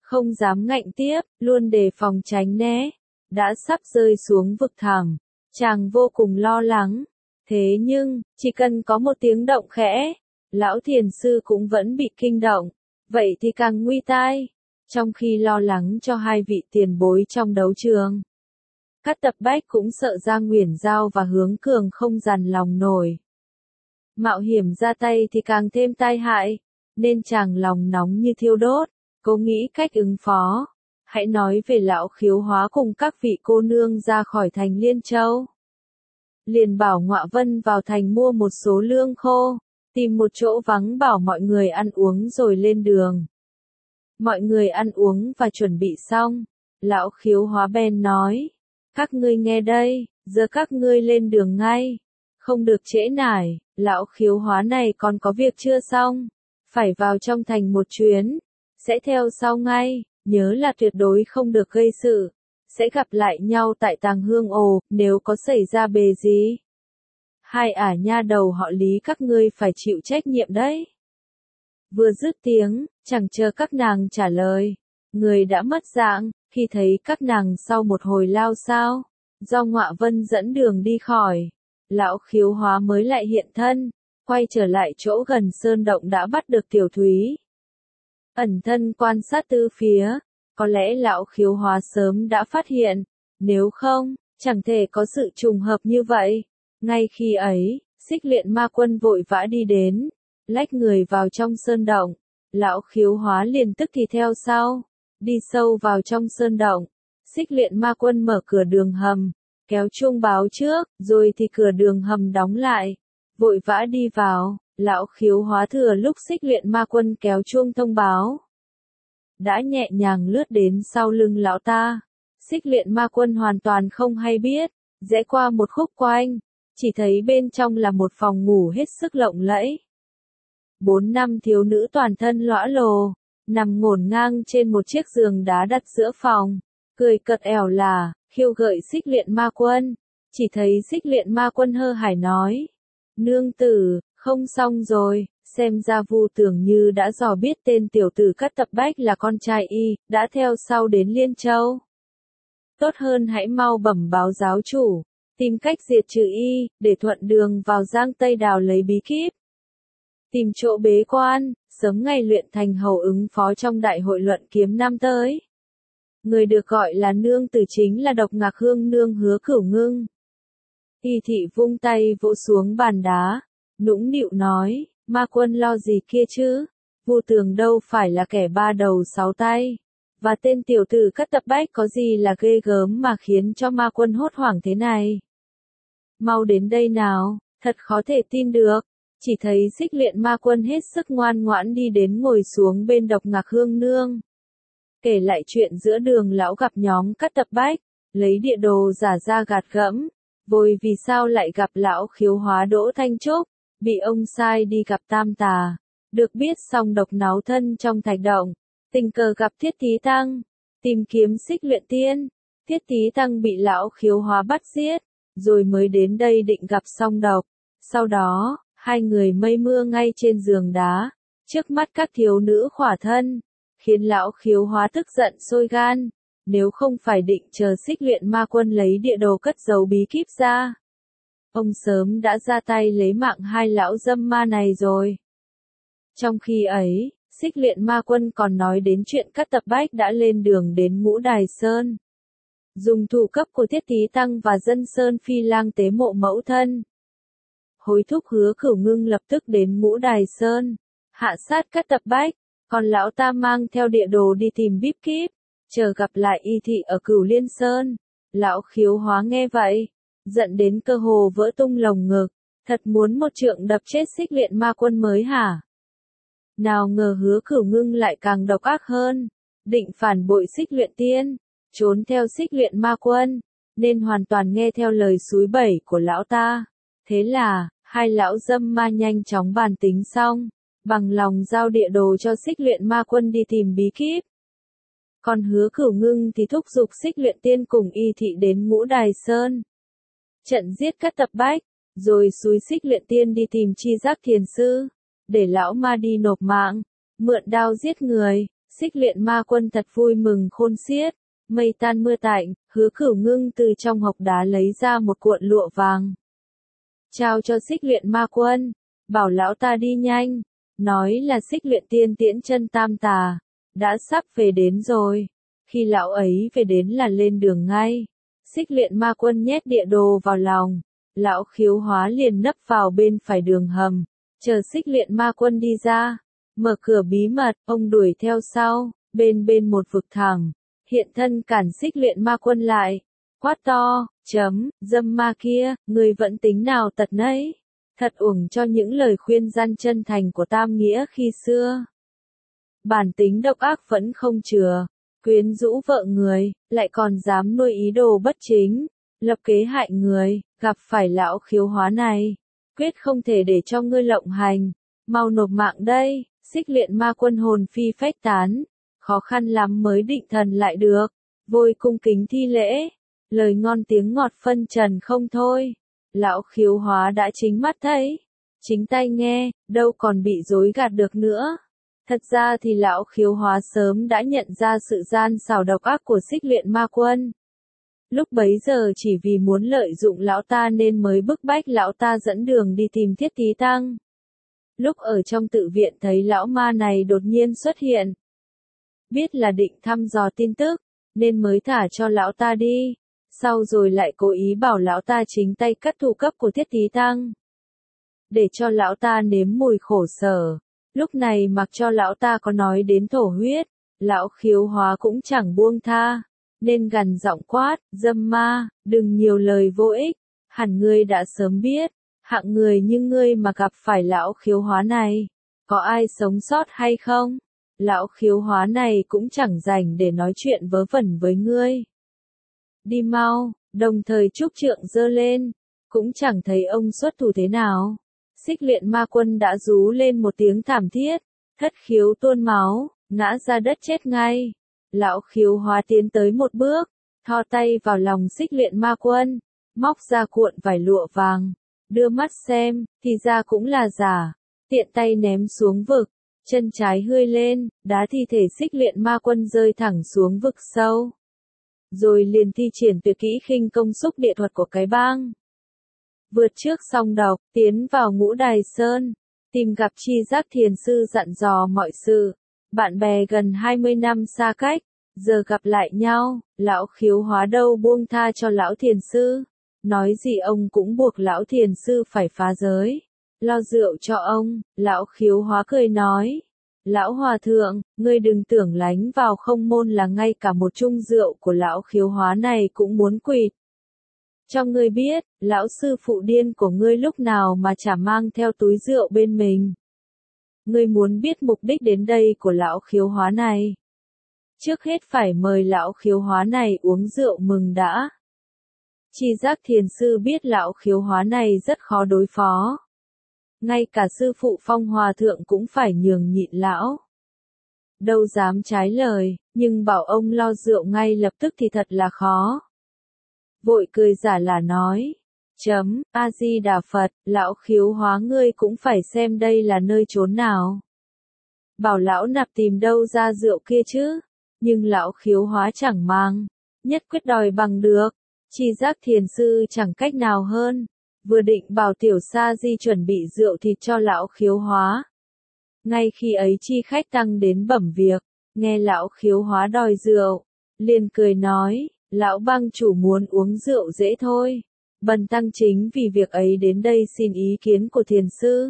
A: không dám ngạnh tiếp, luôn đề phòng tránh né, đã sắp rơi xuống vực thẳm, chàng vô cùng lo lắng. Thế nhưng, chỉ cần có một tiếng động khẽ, lão thiền sư cũng vẫn bị kinh động, vậy thì càng nguy tai. Trong khi lo lắng cho hai vị tiền bối trong đấu trường, Cát Tập Bách cũng sợ Giang Uyển Giao và Hướng Cường không dằn lòng nổi. Mạo hiểm ra tay thì càng thêm tai hại, nên chàng lòng nóng như thiêu đốt, cố nghĩ cách ứng phó. Hãy nói về lão Khiếu Hóa cùng các vị cô nương ra khỏi thành Liên Châu. Liền bảo Ngọa Vân vào thành mua một số lương khô, tìm một chỗ vắng bảo mọi người ăn uống rồi lên đường. Mọi người ăn uống và chuẩn bị xong, lão Khiếu Hóa bèn nói, các ngươi nghe đây, giờ các ngươi lên đường ngay, không được trễ nải, lão Khiếu Hóa này còn có việc chưa xong, phải vào trong thành một chuyến, sẽ theo sau ngay, nhớ là tuyệt đối không được gây sự, sẽ gặp lại nhau tại Tàng Hương Ồ, nếu có xảy ra bề gì. Hai ả nha đầu họ Lý các ngươi phải chịu trách nhiệm đấy. Vừa dứt tiếng, chẳng chờ các nàng trả lời, người đã mất dạng, khi thấy các nàng sau một hồi lao sao, do Ngọa Vân dẫn đường đi khỏi, lão Khiếu Hóa mới lại hiện thân, quay trở lại chỗ gần sơn động đã bắt được Tiểu Thúy. Ẩn thân quan sát tư phía, có lẽ lão Khiếu Hóa sớm đã phát hiện, nếu không, chẳng thể có sự trùng hợp như vậy. Ngay khi ấy, Xích Luyện Ma Quân vội vã đi đến, lách người vào trong sơn động, lão Khiếu Hóa liền tức thì theo sau, đi sâu vào trong sơn động. Xích Luyện Ma Quân mở cửa đường hầm, kéo chuông báo trước, rồi thì cửa đường hầm đóng lại, vội vã đi vào. Lão Khiếu Hóa thừa lúc Xích Luyện Ma Quân kéo chuông thông báo, đã nhẹ nhàng lướt đến sau lưng lão ta. Xích Luyện Ma Quân hoàn toàn không hay biết, rẽ qua một khúc quanh, chỉ thấy bên trong là một phòng ngủ hết sức lộng lẫy. Bốn năm thiếu nữ toàn thân lõa lồ, nằm ngổn ngang trên một chiếc giường đá đặt giữa phòng, cười cợt ẻo là, khiêu gợi Xích Luyện Ma Quân. Chỉ thấy Xích Luyện Ma Quân hơ hải nói, nương tử, không xong rồi, xem ra Vu tưởng như đã dò biết tên tiểu tử Cát Tập Bách là con trai y, đã theo sau đến Liên Châu. Tốt hơn hãy mau bẩm báo giáo chủ, tìm cách diệt trừ y, để thuận đường vào Giang Tây đào lấy bí kíp. Tìm chỗ bế quan, sớm ngày luyện thành hầu ứng phó trong đại hội luận kiếm năm tới. Người được gọi là nương tử chính là Độc Ngạc Hương nương Hứa Cửu Ngưng. Y thị vung tay vỗ xuống bàn đá, nũng nịu nói, Ma Quân lo gì kia chứ, Vu Tường đâu phải là kẻ ba đầu sáu tay, và tên tiểu tử Cát Tập Bách có gì là ghê gớm mà khiến cho Ma Quân hốt hoảng thế này. Mau đến đây nào, thật khó thể tin được. Chỉ thấy Xích Luyện Ma Quân hết sức ngoan ngoãn đi đến ngồi xuống bên Độc Ngạc Hương nương. Kể lại chuyện giữa đường lão gặp nhóm Cát Tập Bách, lấy địa đồ giả ra gạt gẫm, vội vì sao lại gặp lão Khiếu Hóa Đỗ Thanh Trúc, bị ông sai đi gặp Tam Tà, được biết xong độc náo thân trong thạch động, tình cờ gặp Thiết Tí Tăng, tìm kiếm Xích Luyện Tiên, Thiết Tí Tăng bị lão Khiếu Hóa bắt giết, rồi mới đến đây định gặp song độc. Sau đó, hai người mây mưa ngay trên giường đá, trước mắt các thiếu nữ khỏa thân, khiến lão Khiếu Hóa tức giận sôi gan, nếu không phải định chờ Xích Luyện Ma Quân lấy địa đồ cất giấu bí kíp ra, ông sớm đã ra tay lấy mạng hai lão dâm ma này rồi. Trong khi ấy, Xích Luyện Ma Quân còn nói đến chuyện Cát Tập Bách đã lên đường đến Ngũ Đài Sơn, dùng thủ cấp của Thiết Tí Tăng và Dân Sơn Phi Lang tế mộ mẫu thân. Hối thúc Hứa Cửu Ngưng lập tức đến Ngũ Đài Sơn, hạ sát Cát Tập Bách, còn lão ta mang theo địa đồ đi tìm bíp kíp, chờ gặp lại y thị ở Cửu Liên Sơn. Lão Khiếu Hóa nghe vậy, giận đến cơ hồ vỡ tung lồng ngực, thật muốn một trượng đập chết Xích Luyện Ma Quân mới hả? Nào ngờ Hứa Cửu Ngưng lại càng độc ác hơn, định phản bội Xích Luyện Tiên, trốn theo Xích Luyện Ma Quân, nên hoàn toàn nghe theo lời xúi bẩy của lão ta. Thế là, hai lão dâm ma nhanh chóng bàn tính xong, bằng lòng giao địa đồ cho Xích Luyện Ma Quân đi tìm bí kíp. Còn Hứa Cửu Ngưng thì thúc giục Xích Luyện Tiên cùng y thị đến Ngũ Đài Sơn, trận giết Cát Tập Bách, rồi xúi Xích Luyện Tiên đi tìm Chi Giác Thiền Sư, để lão ma đi nộp mạng, mượn đao giết người. Xích Luyện Ma Quân thật vui mừng khôn xiết, mây tan mưa tạnh, Hứa Cửu ngưng từ trong hộc đá lấy ra một cuộn lụa vàng. Trao cho Xích Luyện Ma Quân, bảo lão ta đi nhanh, nói là Xích Luyện Tiên tiễn chân tam tà, đã sắp về đến rồi. Khi lão ấy về đến là lên đường ngay. Xích Luyện Ma Quân nhét địa đồ vào lòng, lão Khiếu Hóa liền nấp vào bên phải đường hầm, chờ Xích Luyện Ma Quân đi ra, mở cửa bí mật, ông đuổi theo sau, bên bên một vực thẳm, hiện thân cản Xích Luyện Ma Quân lại, quát to, chấm, dâm ma kia, người vẫn tính nào tật nấy, thật uổng cho những lời khuyên gian chân thành của Tam Nghĩa khi xưa. Bản tính độc ác vẫn không chừa, quyến rũ vợ người, lại còn dám nuôi ý đồ bất chính, lập kế hại người, gặp phải lão Khiếu Hóa này, quyết không thể để cho ngươi lộng hành, mau nộp mạng đây. Xích Luyện Ma Quân hồn phi phách tán, khó khăn lắm mới định thần lại được, vội cung kính thi lễ, lời ngon tiếng ngọt phân trần không thôi. Lão Khiếu Hóa đã chính mắt thấy, chính tay nghe, đâu còn bị dối gạt được nữa. Thật ra thì lão Khiếu Hóa sớm đã nhận ra sự gian xảo độc ác của Xích Luyện Ma Quân. Lúc bấy giờ chỉ vì muốn lợi dụng lão ta nên mới bức bách lão ta dẫn đường đi tìm Thiết Tí Tăng. Lúc ở trong tự viện thấy lão ma này đột nhiên xuất hiện. Biết là định thăm dò tin tức, nên mới thả cho lão ta đi. Sau rồi lại cố ý bảo lão ta chính tay cắt thủ cấp của Thiết Tí Tăng. Để cho lão ta nếm mùi khổ sở. Lúc này mặc cho lão ta có nói đến thổ huyết, lão Khiếu Hóa cũng chẳng buông tha. Nên gằn giọng quát, dâm ma, đừng nhiều lời vô ích. Hẳn ngươi đã sớm biết. Hạng người như ngươi mà gặp phải lão Khiếu Hóa này, có ai sống sót hay không? Lão Khiếu Hóa này cũng chẳng rảnh để nói chuyện vớ vẩn với ngươi. Đi mau, đồng thời trúc trượng giơ lên, cũng chẳng thấy ông xuất thủ thế nào. Xích Luyện Ma Quân đã rú lên một tiếng thảm thiết, thất khiếu tuôn máu, ngã ra đất chết ngay. Lão Khiếu Hóa tiến tới một bước, thò tay vào lòng Xích Luyện Ma Quân, móc ra cuộn vải lụa vàng. Đưa mắt xem, thì ra cũng là giả, tiện tay ném xuống vực, chân trái hơi lên, đá thi thể Xích Luyện Ma Quân rơi thẳng xuống vực sâu. Rồi liền thi triển tuyệt kỹ khinh công xúc địa thuật của cái bang. Vượt trước song độc, tiến vào Ngũ Đài Sơn, tìm gặp Chi Giác Thiền Sư dặn dò mọi sự. Bạn bè gần hai mươi năm xa cách, giờ gặp lại nhau, lão Khiếu Hóa đâu buông tha cho lão Thiền Sư. Nói gì ông cũng buộc lão Thiền Sư phải phá giới, lo rượu cho ông. Lão Khiếu Hóa cười nói, lão hòa thượng, ngươi đừng tưởng lánh vào không môn là ngay cả một chung rượu của lão Khiếu Hóa này cũng muốn quỵt. Cho ngươi biết, lão sư phụ điên của ngươi lúc nào mà chả mang theo túi rượu bên mình. Ngươi muốn biết mục đích đến đây của lão Khiếu Hóa này. Trước hết phải mời lão Khiếu Hóa này uống rượu mừng đã. Chi Giác Thiền Sư biết lão Khiếu Hóa này rất khó đối phó. Ngay cả sư phụ Phong Hòa Thượng cũng phải nhường nhịn lão. Đâu dám trái lời, nhưng bảo ông lo rượu ngay lập tức thì thật là khó. Vội cười giả là nói, chấm, A-di-đà Phật, lão Khiếu Hóa ngươi cũng phải xem đây là nơi chốn nào. Bảo lão nạp tìm đâu ra rượu kia chứ, nhưng lão Khiếu Hóa chẳng mang, nhất quyết đòi bằng được. Chi Giác Thiền Sư chẳng cách nào hơn, vừa định bảo Tiểu Sa Di chuẩn bị rượu thịt cho lão Khiếu Hóa. Ngay khi ấy Chi Khách Tăng đến bẩm việc, nghe lão Khiếu Hóa đòi rượu, liền cười nói, lão bang chủ muốn uống rượu dễ thôi, bần tăng chính vì việc ấy đến đây xin ý kiến của Thiền Sư.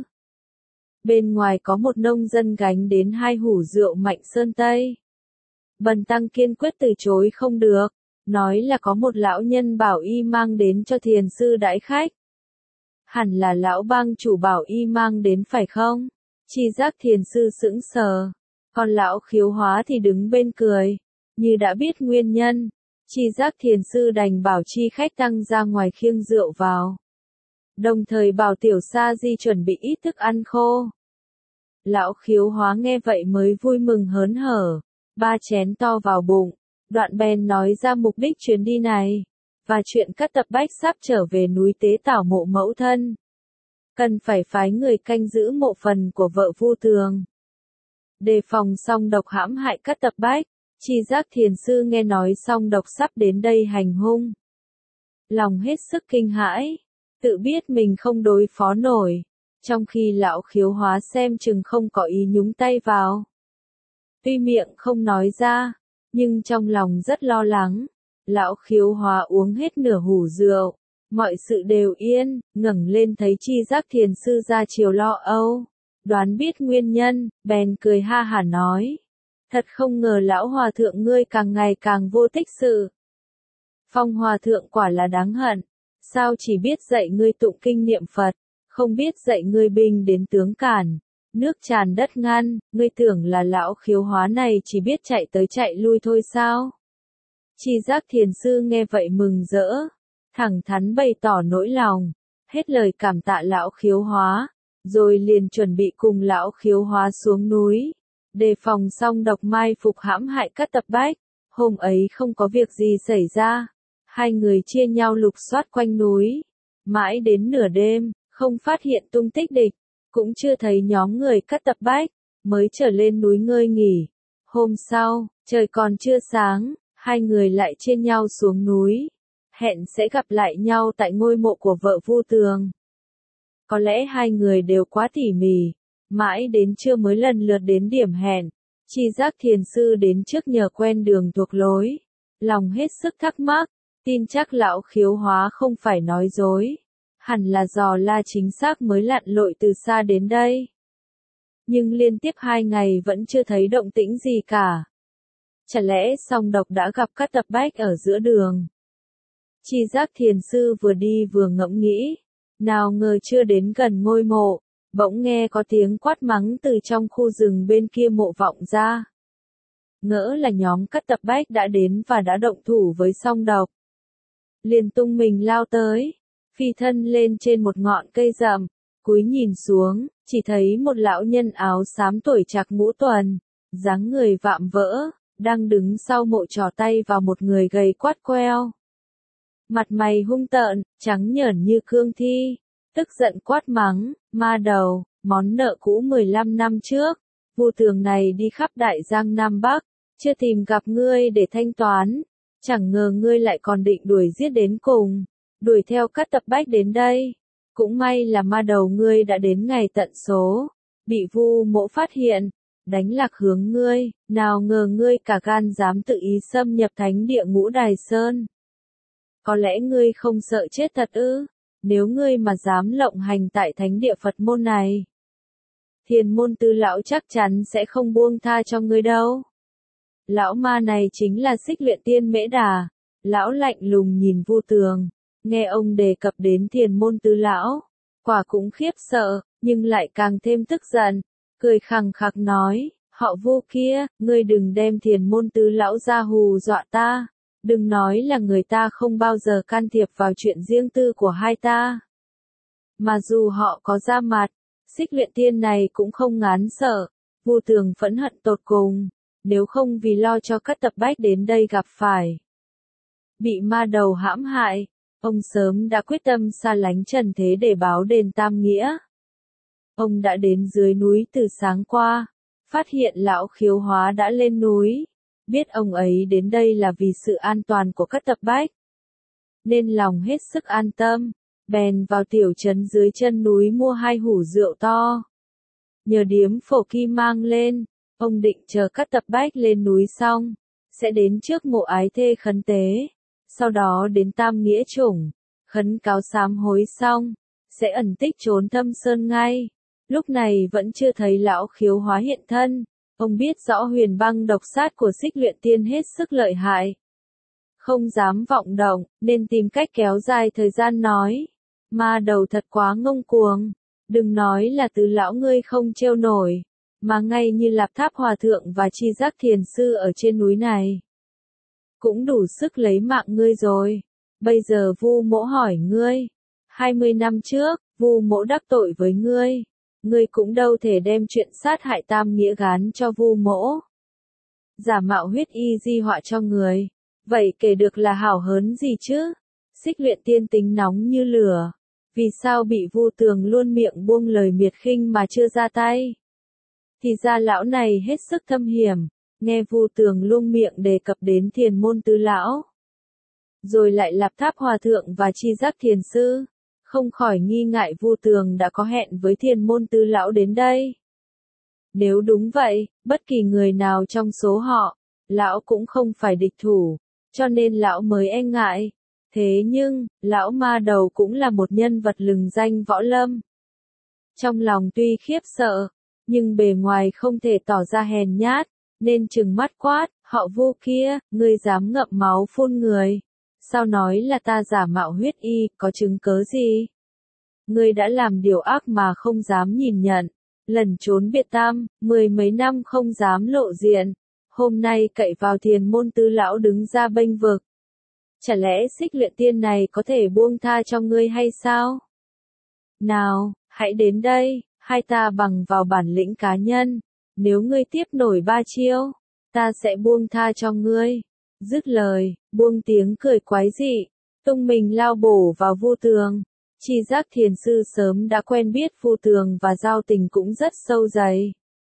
A: Bên ngoài có một nông dân gánh đến hai hủ rượu Mạnh Sơn Tây. Bần tăng kiên quyết từ chối không được. Nói là có một lão nhân bảo y mang đến cho Thiền Sư đãi khách. Hẳn là lão bang chủ bảo y mang đến phải không? Chi Giác Thiền Sư sững sờ. Còn lão Khiếu Hóa thì đứng bên cười. Như đã biết nguyên nhân, Chi Giác Thiền Sư đành bảo Chi Khách Tăng ra ngoài khiêng rượu vào. Đồng thời bảo Tiểu Sa Di chuẩn bị ít thức ăn khô. Lão Khiếu Hóa nghe vậy mới vui mừng hớn hở. Ba chén to vào bụng. Đoạn bèn nói ra mục đích chuyến đi này, và chuyện Cát Tập Bách sắp trở về núi Tế Tảo mộ mẫu thân. Cần phải phái người canh giữ mộ phần của vợ Vu Tường. đề phòng song độc hãm hại Cát Tập Bách. Chi Giác Thiền Sư nghe nói song độc sắp đến đây hành hung, lòng hết sức kinh hãi, tự biết mình không đối phó nổi, trong khi lão Khiếu Hóa xem chừng không có ý nhúng tay vào. Tuy miệng không nói ra, nhưng trong lòng rất lo lắng. Lão Khiếu Hóa uống hết nửa hủ rượu, mọi sự đều yên, ngẩng lên thấy Chi Giác Thiền Sư ra chiều lo âu, đoán biết nguyên nhân, bèn cười ha hả nói: thật không ngờ lão hòa thượng ngươi càng ngày càng vô tích sự. Phong hòa thượng quả là đáng hận, sao chỉ biết dạy ngươi tụng kinh niệm Phật, không biết dạy ngươi binh đến tướng cản, nước tràn đất ngăn, ngươi tưởng là lão Khiếu Hóa này chỉ biết chạy tới chạy lui thôi sao? Chi Giác Thiền Sư nghe vậy mừng rỡ, thẳng thắn bày tỏ nỗi lòng, hết lời cảm tạ lão Khiếu Hóa, rồi liền chuẩn bị cùng lão Khiếu Hóa xuống núi, đề phòng song độc mai phục hãm hại Cát Tập Bách. Hôm ấy không có việc gì xảy ra, hai người chia nhau lục soát quanh núi, mãi đến nửa đêm, không phát hiện tung tích địch, cũng chưa thấy nhóm người Cát Tập Bách, mới trở lên núi ngơi nghỉ. Hôm sau, trời còn chưa sáng, hai người lại chia nhau xuống núi, hẹn sẽ gặp lại nhau tại ngôi mộ của vợ Vu Tường. Có lẽ hai người đều quá tỉ mỉ, mãi đến trưa mới lần lượt đến điểm hẹn. Chi Giác Thiền Sư đến trước nhờ quen đường thuộc lối, lòng hết sức thắc mắc, tin chắc lão Khiếu Hóa không phải nói dối, hẳn là dò la chính xác mới lặn lội từ xa đến đây. Nhưng liên tiếp hai ngày vẫn chưa thấy động tĩnh gì cả. Chả lẽ song độc đã gặp Cát Tập Bách ở giữa đường? Chi Giác Thiền Sư vừa đi vừa ngẫm nghĩ, nào ngờ chưa đến gần ngôi mộ, bỗng nghe có tiếng quát mắng từ trong khu rừng bên kia mộ vọng ra. Ngỡ là nhóm Cát Tập Bách đã đến và đã động thủ với song độc. Liền tung mình lao tới, phi thân lên trên một ngọn cây rậm, cúi nhìn xuống, chỉ thấy một lão nhân áo xám tuổi trạc ngũ tuần, dáng người vạm vỡ, đang đứng sau mộ trỏ tay vào một người gầy quát queo. Mặt mày hung tợn, trắng nhởn như cương thi, tức giận quát mắng: ma đầu, món nợ cũ mười lăm năm trước, Vu Tường này đi khắp Đại Giang Nam Bắc, chưa tìm gặp ngươi để thanh toán, chẳng ngờ ngươi lại còn định đuổi giết đến cùng, đuổi theo Cát Tập Bách đến đây. Cũng may là ma đầu ngươi đã đến ngày tận số, bị Vu Mỗ phát hiện, đánh lạc hướng ngươi, nào ngờ ngươi cả gan dám tự ý xâm nhập thánh địa Ngũ Đài Sơn. Có lẽ ngươi không sợ chết thật ư? Nếu ngươi mà dám lộng hành tại thánh địa Phật môn này, Thiền môn Tư lão chắc chắn sẽ không buông tha cho ngươi đâu. Lão ma này chính là Xích Luyện Tiên Mễ Đà. Lão lạnh lùng nhìn Vu Tường, nghe ông đề cập đến Thiền môn Tư lão, quả cũng khiếp sợ, nhưng lại càng thêm tức giận, cười khằng khặc nói: họ Vu kia, ngươi đừng đem Thiền môn Tư lão ra hù dọa ta. Đừng nói là người ta không bao giờ can thiệp vào chuyện riêng tư của hai ta. Mà dù họ có ra mặt, Xích Luyện Tiên này cũng không ngán sợ. Vu Tường phẫn hận tột cùng, nếu không vì lo cho Cát Tập Bách đến đây gặp phải bị ma đầu hãm hại, ông sớm đã quyết tâm xa lánh trần thế để báo đền tam nghĩa. Ông đã đến dưới núi từ sáng qua, phát hiện lão Khiếu Hóa đã lên núi. Biết ông ấy đến đây là vì sự an toàn của Cát Tập Bách, nên lòng hết sức an tâm, bèn vào tiểu trấn dưới chân núi mua hai hủ rượu to. Nhờ điếm phổ kim mang lên, ông định chờ Cát Tập Bách lên núi xong, sẽ đến trước mộ ái thê khấn tế, sau đó đến Tam Nghĩa Chủng, khấn cáo sám hối xong, sẽ ẩn tích trốn thâm sơn ngay. Lúc này vẫn chưa thấy lão Khiếu Hóa hiện thân. Ông biết rõ huyền băng độc sát của Xích Luyện Tiên hết sức lợi hại, không dám vọng động, nên tìm cách kéo dài thời gian nói: ma đầu thật quá ngông cuồng, đừng nói là Từ lão ngươi không trêu nổi, mà ngay như Lạp Tháp Hòa thượng và Chi Giác Thiền Sư ở trên núi này, cũng đủ sức lấy mạng ngươi rồi. Bây giờ Vu Mỗ hỏi ngươi, hai mươi năm trước, Vu Mỗ đắc tội với ngươi, ngươi cũng đâu thể đem chuyện sát hại Tam Nghĩa gán cho Vu Mỗ, giả mạo huyết y di họa cho người, vậy kể được là hảo hớn gì chứ? Xích Luyện Tiên tính nóng như lửa, vì sao bị Vu Tường luôn miệng buông lời miệt khinh mà chưa ra tay? Thì ra lão này hết sức thâm hiểm, nghe Vu Tường luôn miệng đề cập đến Thiền môn tứ lão. Rồi lại Lạp Tháp Hòa Thượng và Chi Giác Thiền Sư, không khỏi nghi ngại Vu Tường đã có hẹn với Thiền môn tứ lão đến đây. Nếu đúng vậy, bất kỳ người nào trong số họ, lão cũng không phải địch thủ, cho nên lão mới e ngại. Thế nhưng, lão ma đầu cũng là một nhân vật lừng danh võ lâm. Trong lòng tuy khiếp sợ, nhưng bề ngoài không thể tỏ ra hèn nhát, nên trừng mắt quát, họ Vu kia, ngươi dám ngậm máu phun người. Sao nói là ta giả mạo huyết y, có chứng cớ gì? Ngươi đã làm điều ác mà không dám nhìn nhận, lẩn trốn biệt tam, mười mấy năm không dám lộ diện, hôm nay cậy vào Thiền môn tứ lão đứng ra bênh vực. Chả lẽ Xích Luyện Tiên này có thể buông tha cho ngươi hay sao? Nào, hãy đến đây, hai ta bằng vào bản lĩnh cá nhân, nếu ngươi tiếp nổi ba chiêu, ta sẽ buông tha cho ngươi. Dứt lời, buông tiếng cười quái dị, tung mình lao bổ vào Vu Tường. Chi Giác Thiền Sư sớm đã quen biết Vu Tường và giao tình cũng rất sâu dày.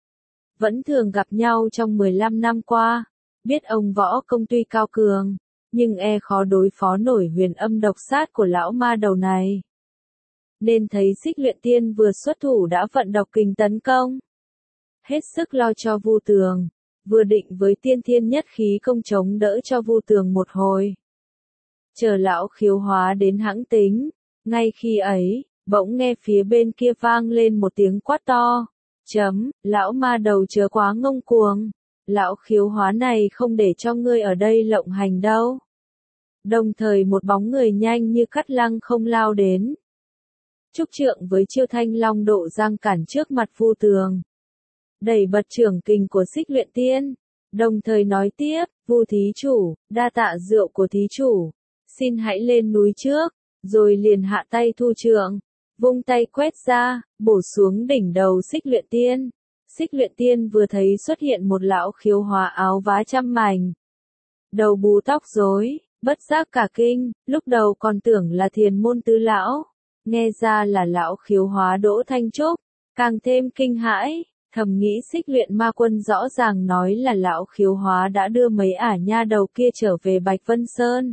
A: Vẫn thường gặp nhau trong mười lăm năm qua, biết ông võ công tuy cao cường, nhưng e khó đối phó nổi huyền âm độc sát của lão ma đầu này. Nên thấy Xích Luyện Tiên vừa xuất thủ đã vận độc kình tấn công. Hết sức lo cho Vu Tường, vừa định với tiên thiên nhất khí công chống đỡ cho Vu Tường một hồi. Chờ lão khiếu hóa đến hãng tính, ngay khi ấy, bỗng nghe phía bên kia vang lên một tiếng quát to. Chấm, lão ma đầu chớ quá ngông cuồng. Lão khiếu hóa này không để cho ngươi ở đây lộng hành đâu. Đồng thời một bóng người nhanh như cắt lăng không lao đến. Trúc Trượng với chiêu Thanh Long độ giang cản trước mặt Vu Tường. Đẩy bật trưởng kình của Xích Luyện Tiên. Đồng thời nói tiếp, Vu thí chủ, đa tạ rượu của thí chủ. Xin hãy lên núi trước, rồi liền hạ tay thu trượng. Vung tay quét ra, bổ xuống đỉnh đầu Xích Luyện Tiên. Xích Luyện Tiên vừa thấy xuất hiện một lão khiếu hóa áo vá trăm mảnh. Đầu bù tóc rối, bất giác cả kinh, lúc đầu còn tưởng là Thiền môn tứ lão. Nghe ra là lão khiếu hóa Đỗ Thanh Trúc, càng thêm kinh hãi, thầm nghĩ Xích Luyện Ma Quân rõ ràng nói là lão khiếu hóa đã đưa mấy ả nha đầu kia trở về Bạch Vân Sơn.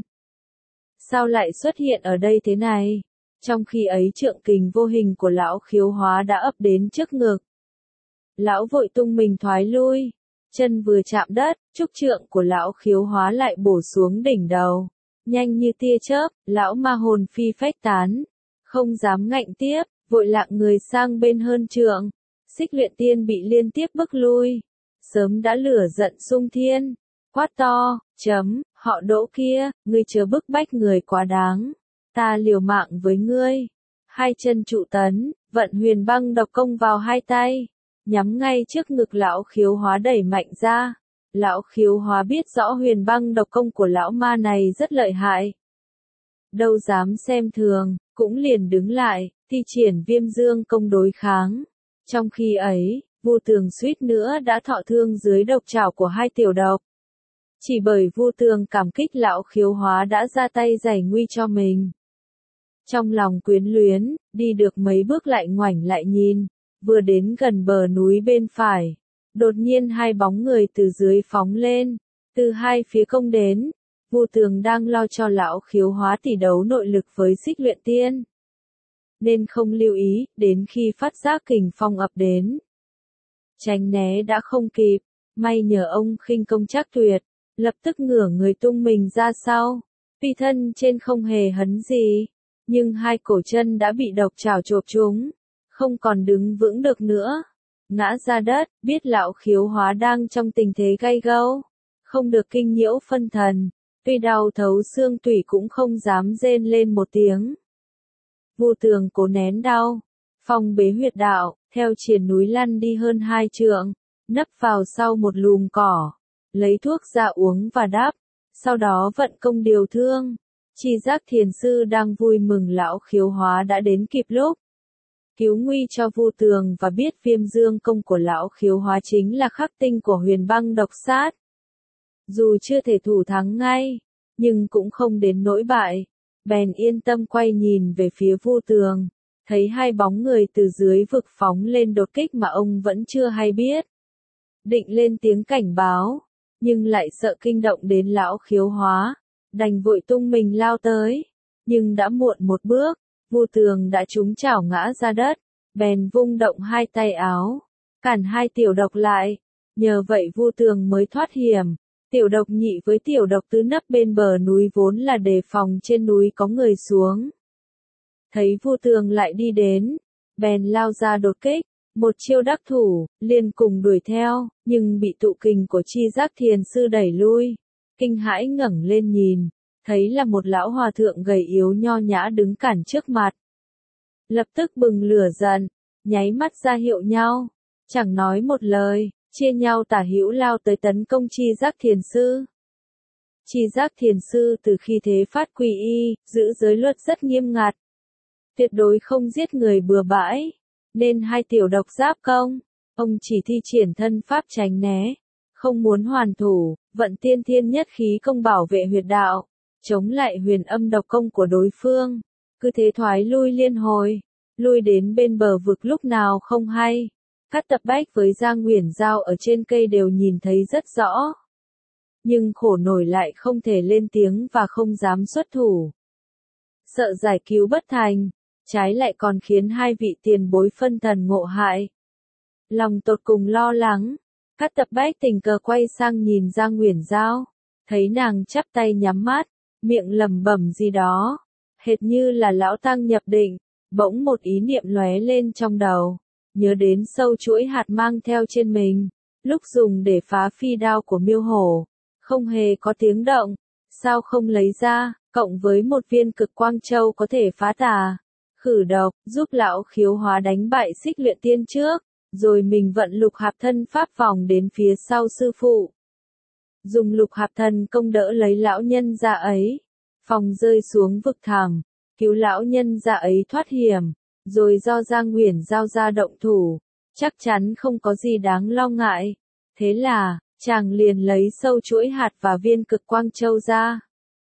A: Sao lại xuất hiện ở đây thế này? Trong khi ấy trượng kình vô hình của lão khiếu hóa đã ập đến trước ngực. Lão vội tung mình thoái lui, chân vừa chạm đất, trúc trượng của lão khiếu hóa lại bổ xuống đỉnh đầu. Nhanh như tia chớp, lão ma hồn phi phách tán, không dám ngạnh tiếp, vội lạng người sang bên hơn trượng. Xích Luyện Tiên bị liên tiếp bức lui, sớm đã lửa giận sung thiên, quát to, chấm, họ Đỗ kia, ngươi chớ bức bách người quá đáng. Ta liều mạng với ngươi. Hai chân trụ tấn, vận huyền băng độc công vào hai tay, nhắm ngay trước ngực lão khiếu hóa đẩy mạnh ra. Lão khiếu hóa biết rõ huyền băng độc công của lão ma này rất lợi hại. Đâu dám xem thường, cũng liền đứng lại, thi triển viêm dương công đối kháng. Trong khi ấy, Vu Tường suýt nữa đã thọ thương dưới độc trảo của hai tiểu độc. Chỉ bởi Vu Tường cảm kích lão khiếu hóa đã ra tay giải nguy cho mình. Trong lòng quyến luyến, đi được mấy bước lại ngoảnh lại nhìn, vừa đến gần bờ núi bên phải. Đột nhiên hai bóng người từ dưới phóng lên, từ hai phía công đến. Vu Tường đang lo cho lão khiếu hóa tỷ đấu nội lực với Xích Luyện Tiên, nên không lưu ý, đến khi phát giác kình phong ập đến. Tránh né đã không kịp, may nhờ ông khinh công chắc tuyệt, lập tức ngửa người tung mình ra sau. Tuy thân trên không hề hấn gì, nhưng hai cổ chân đã bị độc trảo chộp trúng, không còn đứng vững được nữa. Ngã ra đất, biết lão khiếu hóa đang trong tình thế gay go, không được kinh nhiễu phân thần, tuy đau thấu xương tủy cũng không dám rên lên một tiếng. Vu Tường cố nén đau, phong bế huyệt đạo, theo triền núi lăn đi hơn hai trượng, nấp vào sau một lùm cỏ, lấy thuốc ra uống và đắp, sau đó vận công điều thương. Chi Giác Thiền Sư đang vui mừng lão khiếu hóa đã đến kịp lúc cứu nguy cho Vu Tường và biết viêm dương công của lão khiếu hóa chính là khắc tinh của huyền băng độc sát. Dù chưa thể thủ thắng ngay, nhưng cũng không đến nỗi bại, bèn yên tâm quay nhìn về phía Vu Tường. thấy hai bóng người từ dưới vực phóng lên đột kích mà ông vẫn chưa hay biết. Định lên tiếng cảnh báo, nhưng lại sợ kinh động đến lão Khiếu Hóa, đành vội tung mình lao tới, nhưng đã muộn một bước, Vu Tường đã trúng chảo ngã ra đất, bèn vung động hai tay áo, cản hai tiểu độc lại, nhờ vậy Vu Tường mới thoát hiểm. Tiểu độc nhị với tiểu độc tứ nấp bên bờ núi vốn là đề phòng trên núi có người xuống. Thấy Vu Tường lại đi đến, bèn lao ra đột kích, một chiêu đắc thủ, liền cùng đuổi theo, nhưng bị tụ kình của Chi Giác Thiền Sư đẩy lui. Kinh hãi ngẩng lên nhìn, thấy là một lão hòa thượng gầy yếu nho nhã đứng cản trước mặt. Lập tức bừng lửa giận, nháy mắt ra hiệu nhau, chẳng nói một lời, chia nhau tả hữu lao tới tấn công Chi Giác Thiền Sư. Chi Giác Thiền Sư từ khi thế phát quy y, giữ giới luật rất nghiêm ngặt. Tuyệt đối không giết người bừa bãi, nên hai tiểu độc giáp công, ông chỉ thi triển thân pháp tránh né, không muốn hoàn thủ, vận tiên thiên nhất khí công bảo vệ huyệt đạo, chống lại huyền âm độc công của đối phương, cứ thế thoái lui liên hồi, lui đến bên bờ vực lúc nào không hay. Cát Tập Bách với Giang Uyển Giao ở trên cây đều nhìn thấy rất rõ. Nhưng khổ nổi lại không thể lên tiếng và không dám xuất thủ. Sợ giải cứu bất thành, trái lại còn khiến hai vị tiền bối phân thần ngộ hại. Lòng tột cùng lo lắng, Cát Tập Bách tình cờ quay sang nhìn Giang Uyển Giao, thấy nàng chắp tay nhắm mắt, miệng lẩm bẩm gì đó, hệt như là lão tăng nhập định, bỗng một ý niệm lóe lên trong đầu. Nhớ đến sâu chuỗi hạt mang theo trên mình, lúc dùng để phá phi đao của miêu hổ, không hề có tiếng động, sao không lấy ra, cộng với một viên cực quang châu có thể phá tà, khử độc, giúp lão Khiếu Hóa đánh bại Xích Luyện Tiên trước, rồi mình vận lục hạp thân pháp vòng đến phía sau sư phụ. Dùng lục hạp thần công đỡ lấy lão nhân gia ấy, phòng rơi xuống vực thẳm, cứu lão nhân gia ấy thoát hiểm. Rồi do Giang Uyển Giao ra động thủ, chắc chắn không có gì đáng lo ngại. Thế là, chàng liền lấy sâu chuỗi hạt và viên cực quang châu ra.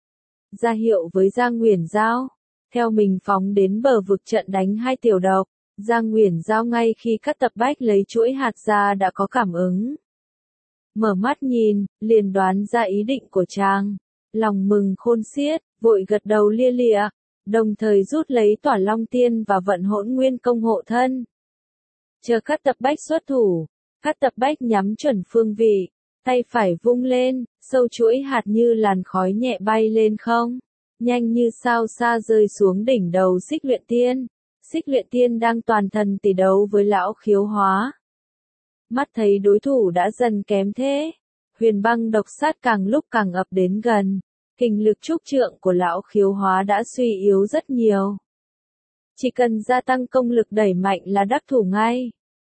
A: Ra hiệu với Giang Uyển Giao, theo mình phóng đến bờ vực trận đánh hai tiểu độc. Giang Uyển Giao ngay khi Cát Tập Bách lấy chuỗi hạt ra đã có cảm ứng. Mở mắt nhìn, liền đoán ra ý định của chàng. Lòng mừng khôn xiết, vội gật đầu lia lịa. Đồng thời rút lấy Tỏa Long Tiên và vận Hỗn Nguyên công hộ thân. Chờ Cát Tập Bách xuất thủ, Cát Tập Bách nhắm chuẩn phương vị, tay phải vung lên, sâu chuỗi hạt như làn khói nhẹ bay lên không, nhanh như sao xa rơi xuống đỉnh đầu Xích Luyện Tiên. Xích Luyện Tiên đang toàn thần tỷ đấu với lão Khiếu Hóa. Mắt thấy đối thủ đã dần kém thế, huyền băng độc sát càng lúc càng ập đến gần. Kình lực trúc trượng của lão Khiếu Hóa đã suy yếu rất nhiều. Chỉ cần gia tăng công lực đẩy mạnh là đắc thủ ngay.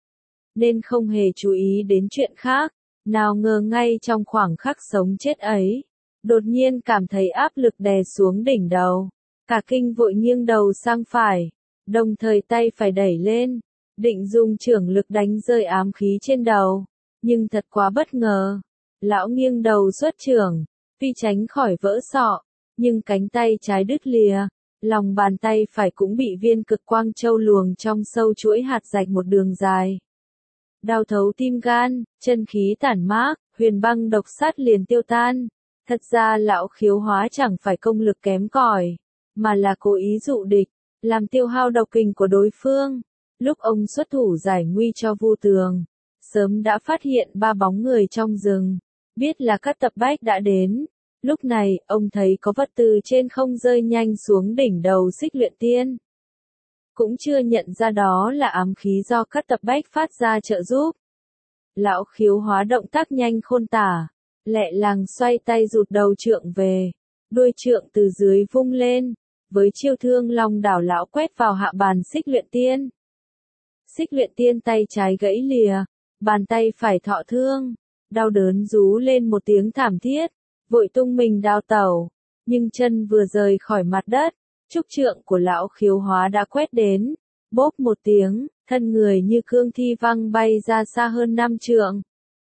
A: Nên không hề chú ý đến chuyện khác, nào ngờ ngay trong khoảng khắc sống chết ấy, đột nhiên cảm thấy áp lực đè xuống đỉnh đầu. Cả kinh vội nghiêng đầu sang phải, đồng thời tay phải đẩy lên, định dùng chưởng lực đánh rơi ám khí trên đầu. Nhưng thật quá bất ngờ, lão nghiêng đầu xuất chưởng. Tuy tránh khỏi vỡ sọ, nhưng cánh tay trái đứt lìa, lòng bàn tay phải cũng bị viên cực quang châu luồng trong sâu chuỗi hạt rạch một đường dài. Đau thấu tim gan, chân khí tản mát, huyền băng độc sát liền tiêu tan. Thật ra lão Khiếu Hóa chẳng phải công lực kém cỏi, mà là cố ý dụ địch, làm tiêu hao độc kình của đối phương. Lúc ông xuất thủ giải nguy cho Vu Tường, sớm đã phát hiện ba bóng người trong rừng. Biết là Cát Tập Bách đã đến, lúc này, ông thấy có vật từ trên không rơi nhanh xuống đỉnh đầu Xích Luyện Tiên. Cũng chưa nhận ra đó là ám khí do Cát Tập Bách phát ra trợ giúp. Lão Khiếu Hóa động tác nhanh khôn tả, lẹ làng xoay tay rụt đầu trượng về, đuôi trượng từ dưới vung lên, với chiêu thương long đảo lão quét vào hạ bàn Xích Luyện Tiên. Xích Luyện Tiên tay trái gãy lìa, bàn tay phải thọ thương. Đau đớn rú lên một tiếng thảm thiết, vội tung mình đào tẩu, nhưng chân vừa rời khỏi mặt đất, trúc trượng của lão Khiếu Hóa đã quét đến, bốp một tiếng, thân người như cương thi văng bay ra xa hơn năm trượng.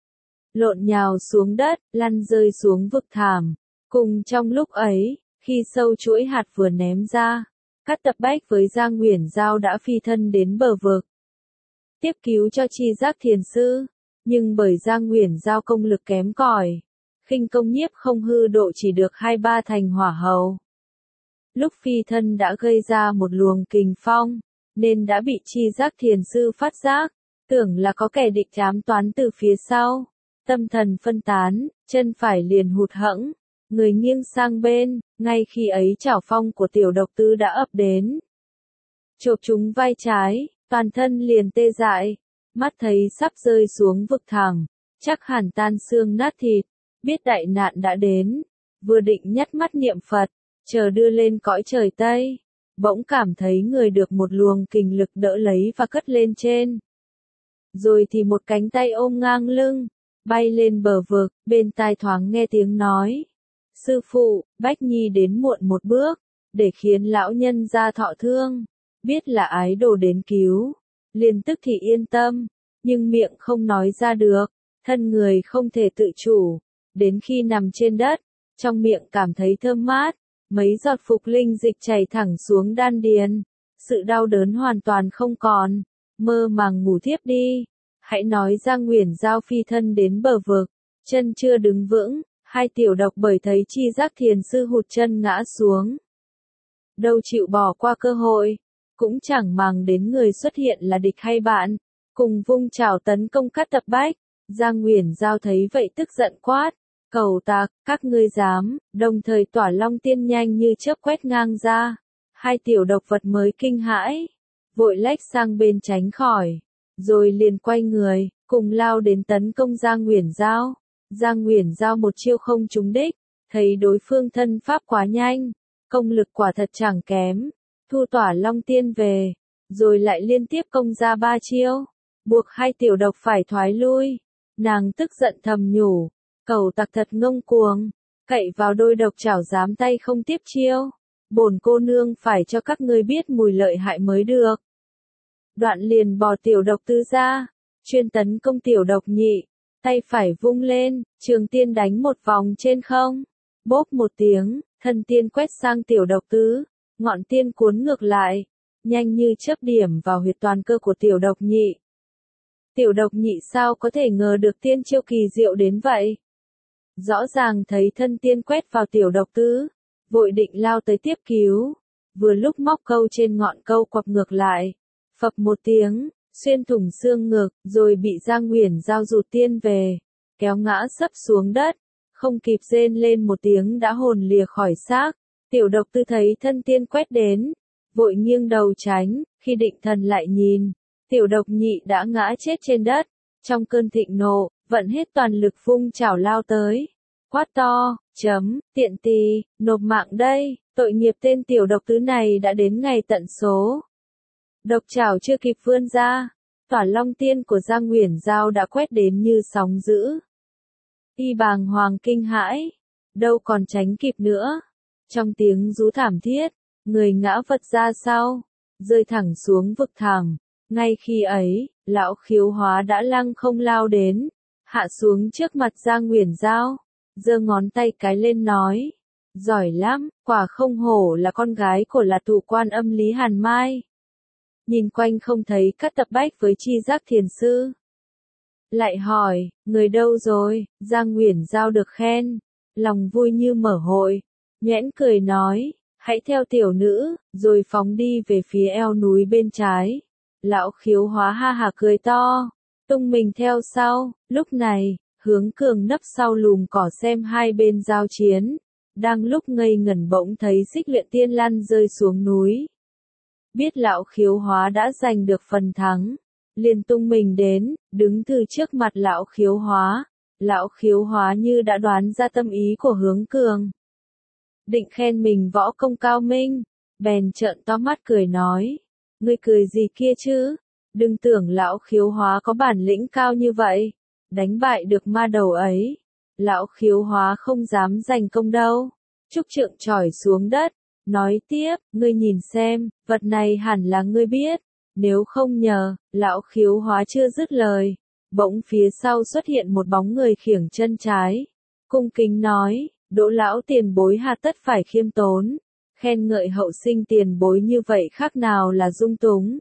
A: Lộn nhào xuống đất, lăn rơi xuống vực thảm. Cùng trong lúc ấy, khi sâu chuỗi hạt vừa ném ra, Cát Tập Bách với Giang Uyển Giao đã phi thân đến bờ vực, tiếp cứu cho Chi Giác Thiền Sư, nhưng bởi Giang Uyển Giao công lực kém cỏi, khinh công nhiếp không hư độ chỉ được hai ba thành hỏa hầu. Lúc phi thân đã gây ra một luồng kình phong, nên đã bị Chi Giác Thiền Sư phát giác, tưởng là có kẻ địch ám toán từ phía sau, tâm thần phân tán, chân phải liền hụt hẫng, người nghiêng sang bên, ngay khi ấy chảo phong của Tiểu Độc Tứ đã ập đến, chộp trúng vai trái, toàn thân liền tê dại, mắt thấy sắp rơi xuống vực thẳm, chắc hẳn tan xương nát thịt, biết đại nạn đã đến, vừa định nhắm mắt niệm Phật, chờ đưa lên cõi trời Tây, bỗng cảm thấy người được một luồng kình lực đỡ lấy và cất lên trên. Rồi thì một cánh tay ôm ngang lưng, bay lên bờ vực, bên tai thoáng nghe tiếng nói: "Sư phụ, Bách Nhi đến muộn một bước, để khiến lão nhân ra thọ thương." Biết là ái đồ đến cứu, liền tức thì yên tâm, nhưng miệng không nói ra được, thân người không thể tự chủ, đến khi nằm trên đất, trong miệng cảm thấy thơm mát, mấy giọt phục linh dịch chảy thẳng xuống đan điền, sự đau đớn hoàn toàn không còn, mơ màng ngủ thiếp đi. Hãy nói Giang Uyển Giao phi thân đến bờ vực, chân chưa đứng vững, hai tiểu độc bởi thấy Chi Giác Thiền Sư hụt chân ngã xuống, đâu chịu bỏ qua cơ hội, cũng chẳng màng đến người xuất hiện là địch hay bạn, cùng vung chảo tấn công Cát Tập Bách. Giang Uyển Giao thấy vậy tức giận quát: "Cẩu tặc, các ngươi dám!" Đồng thời tỏa long tiên nhanh như chớp quét ngang ra, hai tiểu độc vật mới kinh hãi, vội lách sang bên tránh khỏi, rồi liền quay người, cùng lao đến tấn công Giang Uyển Giao. Giang Uyển Giao một chiêu không trúng đích, thấy đối phương thân pháp quá nhanh, công lực quả thật chẳng kém, thu tỏa long tiên về, rồi lại liên tiếp công ra ba chiêu, buộc hai tiểu độc phải thoái lui. Nàng tức giận thầm nhủ: "Cẩu tặc thật ngông cuồng, cậy vào đôi độc chảo dám tay không tiếp chiêu, bổn cô nương phải cho các ngươi biết mùi lợi hại mới được." Đoạn liền bỏ Tiểu Độc Tứ ra, chuyên tấn công Tiểu Độc Nhị, tay phải vung lên, trường tiên đánh một vòng trên không, bốp một tiếng, thân tiên quét sang Tiểu Độc Tứ, ngọn tiên cuốn ngược lại, nhanh như chớp điểm vào huyệt toàn cơ của Tiểu Độc Nhị. Tiểu Độc Nhị sao có thể ngờ được tiên chiêu kỳ diệu đến vậy? Rõ ràng thấy thân tiên quét vào Tiểu Độc Tứ, vội định lao tới tiếp cứu, vừa lúc móc câu trên ngọn câu quặp ngược lại, phập một tiếng, xuyên thủng xương ngực, rồi bị Giang Uyển Giao rụt tiên về, kéo ngã sấp xuống đất, không kịp rên lên một tiếng đã hồn lìa khỏi xác. Tiểu Độc Tứ thấy thân tiên quét đến, vội nghiêng đầu tránh, khi định thần lại nhìn, Tiểu Độc Nhị đã ngã chết trên đất, trong cơn thịnh nộ, vận hết toàn lực vung chảo lao tới, quát to: "Chấm, tiện tỳ, nộp mạng đây, tội nghiệp tên Tiểu Độc Tứ này đã đến ngày tận số." Độc chảo chưa kịp vươn ra, tỏa long tiên của Giang Uyển Giao đã quét đến như sóng dữ. Y bàng hoàng kinh hãi, đâu còn tránh kịp nữa. Trong tiếng rú thảm thiết, người ngã vật ra sau, rơi thẳng xuống vực thẳm. Ngay khi ấy, lão Khiếu Hóa đã lăng không lao đến, hạ xuống trước mặt Giang Uyển Giao, giơ ngón tay cái lên nói: "Giỏi lắm, quả không hổ là con gái của là thủ quan âm Lý Hàn Mai." Nhìn quanh không thấy Cát Tập Bách với Chi Giác Thiền Sư, lại hỏi: "Người đâu rồi?" Giang Uyển Giao được khen, lòng vui như mở hội, nhoẻn cười nói: "Hãy theo tiểu nữ", rồi phóng đi về phía eo núi bên trái. Lão Khiếu Hóa ha hả cười to, tung mình theo sau. Lúc này, Hướng Cường nấp sau lùm cỏ xem hai bên giao chiến, đang lúc ngây ngẩn bỗng thấy Xích Luyện Tiên lăn rơi xuống núi. Biết lão Khiếu Hóa đã giành được phần thắng, liền tung mình đến, đứng từ trước mặt lão Khiếu Hóa. Lão Khiếu Hóa như đã đoán ra tâm ý của Hướng Cường, định khen mình võ công cao minh, bèn trợn to mắt cười nói: "Ngươi cười gì kia chứ? Đừng tưởng lão Khiếu Hóa có bản lĩnh cao như vậy, đánh bại được ma đầu ấy. Lão Khiếu Hóa không dám giành công đâu." Trúc Trượng chỏi xuống đất, nói tiếp: "Ngươi nhìn xem, vật này hẳn là ngươi biết, nếu không nhờ." Lão Khiếu Hóa chưa dứt lời, bỗng phía sau xuất hiện một bóng người khiểng chân trái, cung kính nói: "Đỗ lão tiền bối hà tất phải khiêm tốn, khen ngợi hậu sinh tiền bối như vậy khác nào là dung túng.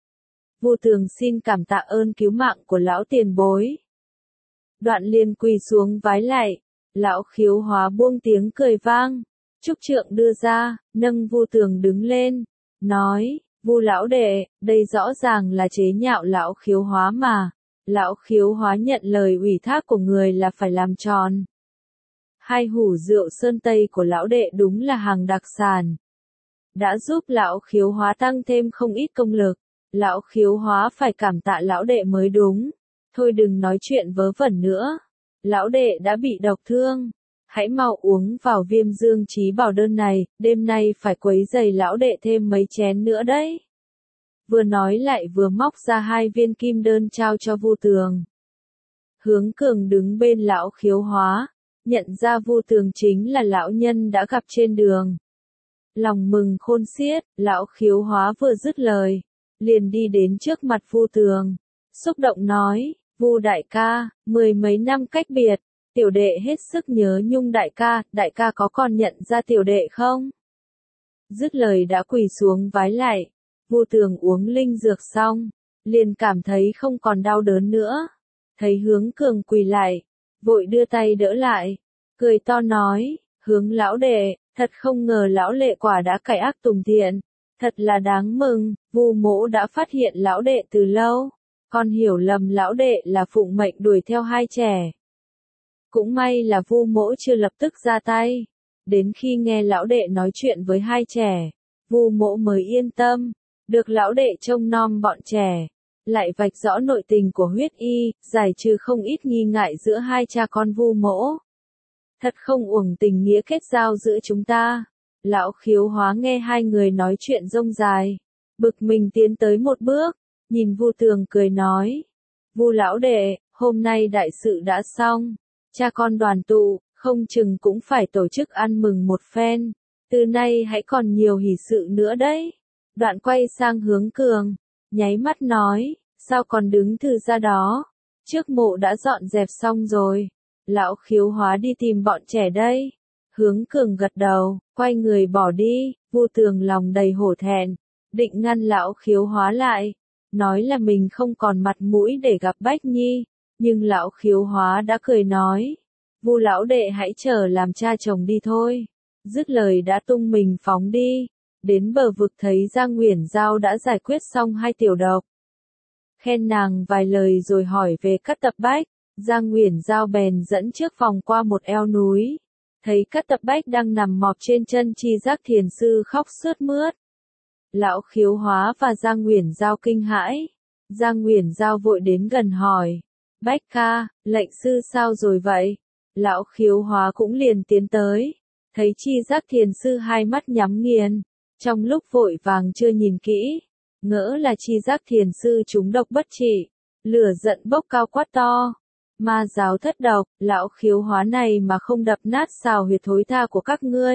A: Vu Tường xin cảm tạ ơn cứu mạng của lão tiền bối. Đoạn liền quỳ xuống vái lạy, lão Khiếu Hóa buông tiếng cười vang. Trúc trượng đưa ra, nâng Vu Tường đứng lên, nói, Vu lão đệ, đây rõ ràng là chế nhạo lão Khiếu Hóa mà. Lão Khiếu Hóa nhận lời ủy thác của người là phải làm tròn. Hai hủ rượu sơn tây của lão đệ đúng là hàng đặc sản. Đã giúp lão Khiếu Hóa tăng thêm không ít công lực. Lão Khiếu Hóa phải cảm tạ lão đệ mới đúng. Thôi đừng nói chuyện vớ vẩn nữa. Lão đệ đã bị độc thương. Hãy mau uống vào viêm dương trí bảo đơn này, đêm nay phải quấy giày lão đệ thêm mấy chén nữa đấy. Vừa nói lại vừa móc ra hai viên kim đơn trao cho Vu Tường. Hướng Cường đứng bên lão Khiếu Hóa, nhận ra Vu Tường chính là lão nhân đã gặp trên đường. Lòng mừng khôn xiết, lão Khiếu Hóa vừa dứt lời, liền đi đến trước mặt Vu Tường, xúc động nói, Vu đại ca, mười mấy năm cách biệt, tiểu đệ hết sức nhớ nhung đại ca, đại ca có còn nhận ra tiểu đệ không? Dứt lời đã quỳ xuống vái lạy. Vu Tường uống linh dược xong, liền cảm thấy không còn đau đớn nữa. Thấy Hướng Cường quỳ lại, vội đưa tay đỡ lại, cười to nói, Hướng lão đệ, thật không ngờ lão lệ quả đã cải ác tùng thiện, thật là đáng mừng, Vu mỗ đã phát hiện lão đệ từ lâu, còn hiểu lầm lão đệ là phụng mệnh đuổi theo hai trẻ. Cũng may là Vu mỗ chưa lập tức ra tay, đến khi nghe lão đệ nói chuyện với hai trẻ, Vu mỗ mới yên tâm. Được lão đệ trông nom bọn trẻ, lại vạch rõ nội tình của huyết y, giải trừ không ít nghi ngại giữa hai cha con Vu mỗ. Thật không uổng tình nghĩa kết giao giữa chúng ta. Lão Khiếu Hóa nghe hai người nói chuyện rông dài, bực mình tiến tới một bước, nhìn Vu Tường cười nói, Vu lão đệ, hôm nay đại sự đã xong, cha con đoàn tụ, không chừng cũng phải tổ chức ăn mừng một phen, từ nay hãy còn nhiều hỷ sự nữa đấy. Đoạn quay sang Hướng Cường, nháy mắt nói, sao còn đứng thư ra đó, trước mộ đã dọn dẹp xong rồi, lão Khiếu Hóa đi tìm bọn trẻ đây. Hướng Cường gật đầu, quay người bỏ đi, Vu Tường lòng đầy hổ thẹn, định ngăn lão Khiếu Hóa lại, nói là mình không còn mặt mũi để gặp Bách Nhi, nhưng lão Khiếu Hóa đã cười nói, Vu lão đệ hãy chờ làm cha chồng đi thôi. Dứt lời đã tung mình phóng đi. Đến bờ vực thấy Giang Uyển Giao đã giải quyết xong hai tiểu độc. Khen nàng vài lời rồi hỏi về Cát Tập Bách, Giang Uyển Giao bèn dẫn trước phòng qua một eo núi. Thấy Cát Tập Bách đang nằm mọp trên chân Chi Giác Thiền Sư khóc sướt mướt. Lão Khiếu Hóa và Giang Uyển Giao kinh hãi. Giang Uyển Giao vội đến gần hỏi, Bách ca, lệnh sư sao rồi vậy? Lão Khiếu Hóa cũng liền tiến tới. Thấy Chi Giác Thiền Sư hai mắt nhắm nghiền. Trong lúc vội vàng chưa nhìn kỹ, ngỡ là Chi Giác Thiền Sư trúng độc bất trị, lửa giận bốc cao quát to. Ma giáo thất độc, lão Khiếu Hóa này mà không đập nát xào huyệt thối tha của các ngươi.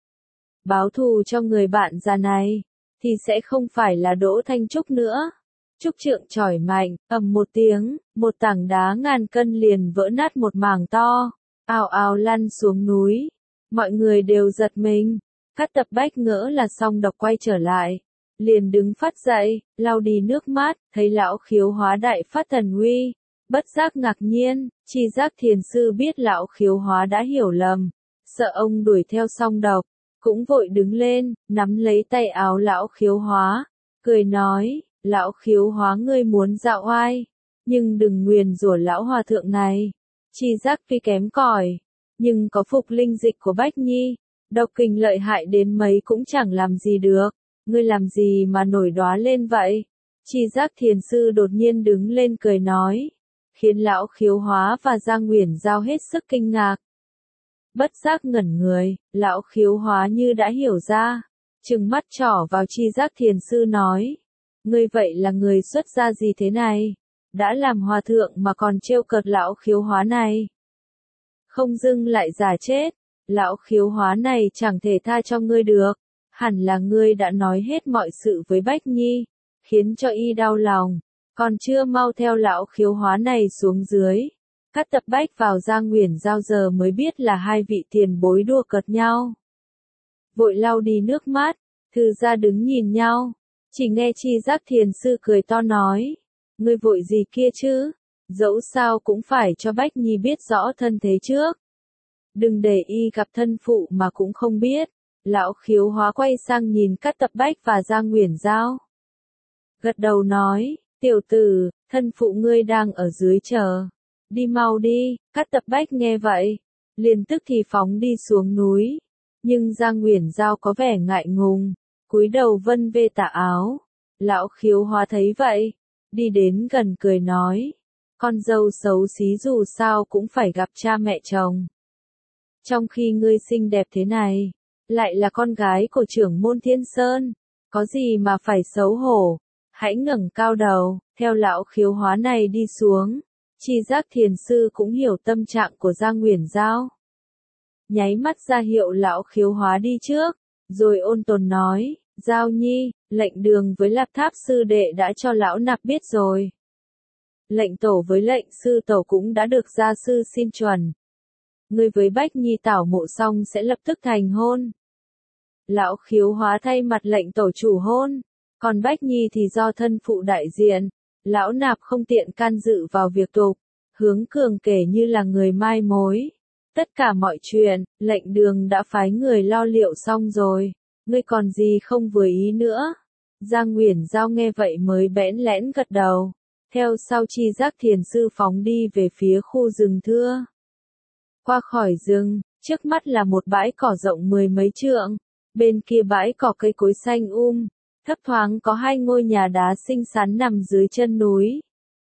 A: Báo thù cho người bạn già này, thì sẽ không phải là Đỗ Thanh Trúc nữa. Trúc trượng chỏi mạnh, ầm một tiếng, một tảng đá ngàn cân liền vỡ nát một mảng to, ào ào lăn xuống núi. Mọi người đều giật mình. Cát Tập Bách ngỡ là xong độc quay trở lại, liền đứng phát dậy, lau đi nước mắt, thấy lão Khiếu Hóa đại phát thần uy, bất giác ngạc nhiên. Chi Giác Thiền Sư biết lão Khiếu Hóa đã hiểu lầm, sợ ông đuổi theo xong độc, cũng vội đứng lên, nắm lấy tay áo lão Khiếu Hóa, cười nói, lão Khiếu Hóa ngươi muốn dạo oai, nhưng đừng nguyền rủa lão hòa thượng này. Chi Giác tuy kém cỏi, nhưng có phục linh dịch của Bách Nhi. Độc kình lợi hại đến mấy cũng chẳng làm gì được, ngươi làm gì mà nổi đoá lên vậy? Chi Giác Thiền Sư đột nhiên đứng lên cười nói, khiến lão Khiếu Hóa và Giang Uyển Giao hết sức kinh ngạc. Bất giác ngẩn người, lão Khiếu Hóa như đã hiểu ra, trừng mắt trỏ vào Chi Giác Thiền Sư nói, ngươi vậy là người xuất gia gì thế này? Đã làm hòa thượng mà còn trêu cợt lão Khiếu Hóa này. Không dưng lại giả chết. Lão Khiếu Hóa này chẳng thể tha cho ngươi được, hẳn là ngươi đã nói hết mọi sự với Bách Nhi, khiến cho y đau lòng, còn chưa mau theo lão Khiếu Hóa này xuống dưới. Cát Tập Bách vào Giang Uyển Giao giờ mới biết là hai vị tiền bối đua cợt nhau. vội lau đi nước mắt, thư gia đứng nhìn nhau, chỉ nghe Chi Giác Thiền Sư cười to nói, ngươi vội gì kia chứ, dẫu sao cũng phải cho Bách Nhi biết rõ thân thế trước. Đừng để y gặp thân phụ mà cũng không biết. Lão Khiếu Hóa quay sang nhìn Cát Tập Bách và Giang Uyển Giao. Gật đầu nói, tiểu tử, thân phụ ngươi đang ở dưới chờ. Đi mau đi. Cát Tập Bách nghe vậy, liền tức thì phóng đi xuống núi. Nhưng Giang Uyển Giao có vẻ ngại ngùng, cúi đầu vân vê tà áo. Lão Khiếu Hóa thấy vậy, đi đến gần cười nói, con dâu xấu xí dù sao cũng phải gặp cha mẹ chồng. Trong khi ngươi xinh đẹp thế này, lại là con gái của trưởng môn Thiên Sơn, có gì mà phải xấu hổ, hãy ngẩng cao đầu. Theo lão Khiếu Hóa này đi xuống, Chi Giác Thiền Sư cũng hiểu tâm trạng của Giang Uyển Giao. Nháy mắt ra hiệu lão Khiếu Hóa đi trước, rồi ôn tồn nói, Giao Nhi, lệnh đường với Lạp Tháp sư đệ đã cho lão nạp biết rồi. Lệnh tổ với lệnh sư tổ cũng đã được gia sư xin chuẩn. Ngươi với Bách Nhi tảo mộ xong sẽ lập tức thành hôn. Lão Khiếu Hóa thay mặt lệnh tổ chủ hôn, còn Bách Nhi thì do thân phụ đại diện, lão nạp không tiện can dự vào việc tục. Hướng Cường kể như là người mai mối. Tất cả mọi chuyện, lệnh đường đã phái người lo liệu xong rồi, ngươi còn gì không vừa ý nữa. Giang Uyển Giao nghe vậy mới bẽn lẽn gật đầu, theo sau Chi Giác Thiền Sư phóng đi về phía khu rừng thưa. Qua khỏi rừng, trước mắt là một bãi cỏ rộng mười mấy trượng, bên kia bãi cỏ cây cối xanh um, thấp thoáng có hai ngôi nhà đá xinh xắn nằm dưới chân núi.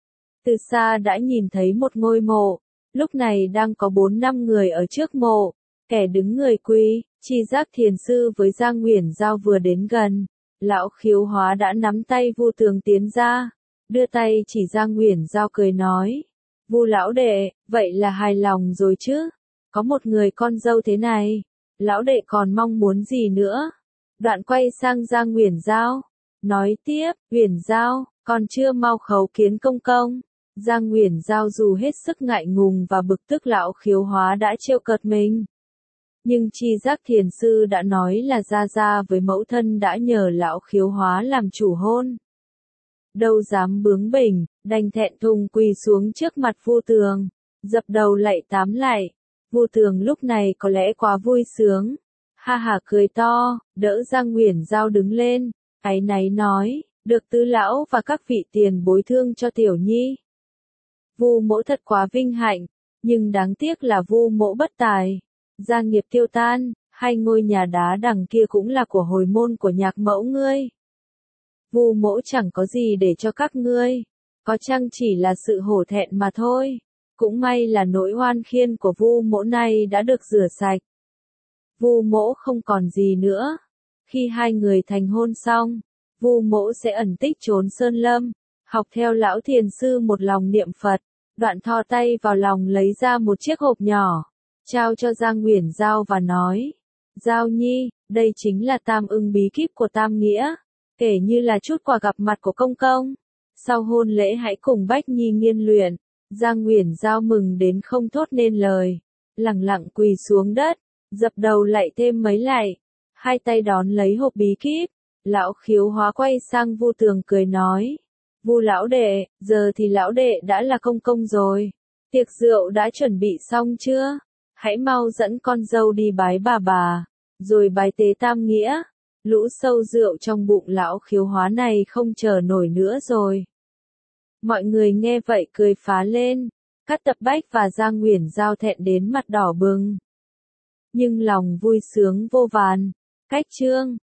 A: Từ xa đã nhìn thấy một ngôi mộ, lúc này đang có bốn năm người ở trước mộ, kẻ đứng người quỳ. Chi Giác Thiền Sư với Giang Uyển Giao vừa đến gần, lão Khiếu Hóa đã nắm tay Vu Tường tiến ra, đưa tay chỉ Giang Uyển Giao cười nói, Vu lão đệ, vậy là hài lòng rồi chứ, có một người con dâu thế này, lão đệ còn mong muốn gì nữa. Đoạn quay sang Giang Uyển Giao, nói tiếp, Uyển Giao, còn chưa mau khấu kiến công công. Giang Uyển Giao dù hết sức ngại ngùng và bực tức lão Khiếu Hóa đã trêu cợt mình. Nhưng Chi Giác Thiền Sư đã nói là gia gia với mẫu thân đã nhờ lão Khiếu Hóa làm chủ hôn. Đâu dám bướng bỉnh, đành thẹn thùng quỳ xuống trước mặt Vu Tường, dập đầu lạy tám lạy. Vu Tường lúc này có lẽ quá vui sướng, ha ha cười to, đỡ Giang Uyển Giao đứng lên, áy náy nói, được tứ lão và các vị tiền bối thương cho tiểu nhi. Vu mỗ thật quá vinh hạnh, nhưng đáng tiếc là Vu mỗ bất tài, gia nghiệp tiêu tan, hai ngôi nhà đá đằng kia cũng là của hồi môn của nhạc mẫu ngươi. Vu mỗ chẳng có gì để cho các ngươi, có chăng chỉ là sự hổ thẹn mà thôi. Cũng may là nỗi oan khiên của Vu mỗ này đã được rửa sạch. Vu mỗ không còn gì nữa. Khi hai người thành hôn xong, Vu mỗ sẽ ẩn tích trốn sơn lâm, học theo lão thiền sư một lòng niệm Phật, đoạn thò tay vào lòng lấy ra một chiếc hộp nhỏ, trao cho Giang Uyển Giao và nói, Giao Nhi, đây chính là tam ưng bí kíp của Tam Nghĩa, kể như là chút quà gặp mặt của công công. Sau hôn lễ hãy cùng Bách Nhi nghiên luyện. Giang Uyển Giao mừng đến không thốt nên lời, lẳng lặng quỳ xuống đất, dập đầu lạy thêm mấy lạy, hai tay đón lấy hộp bí kíp. Lão Khiếu Hóa quay sang Vu Tường cười nói, Vu lão đệ, giờ thì lão đệ đã là công công rồi, tiệc rượu đã chuẩn bị xong chưa? Hãy mau dẫn con dâu đi bái bà bà, rồi bái tế Tam Nghĩa. Lũ sâu rượu trong bụng lão Khiếu Hóa này không chờ nổi nữa rồi. Mọi người nghe vậy cười phá lên, Cát Tập Bách và Giang Uyển Giao thẹn đến mặt đỏ bừng. Nhưng lòng vui sướng vô vàn. Cách chương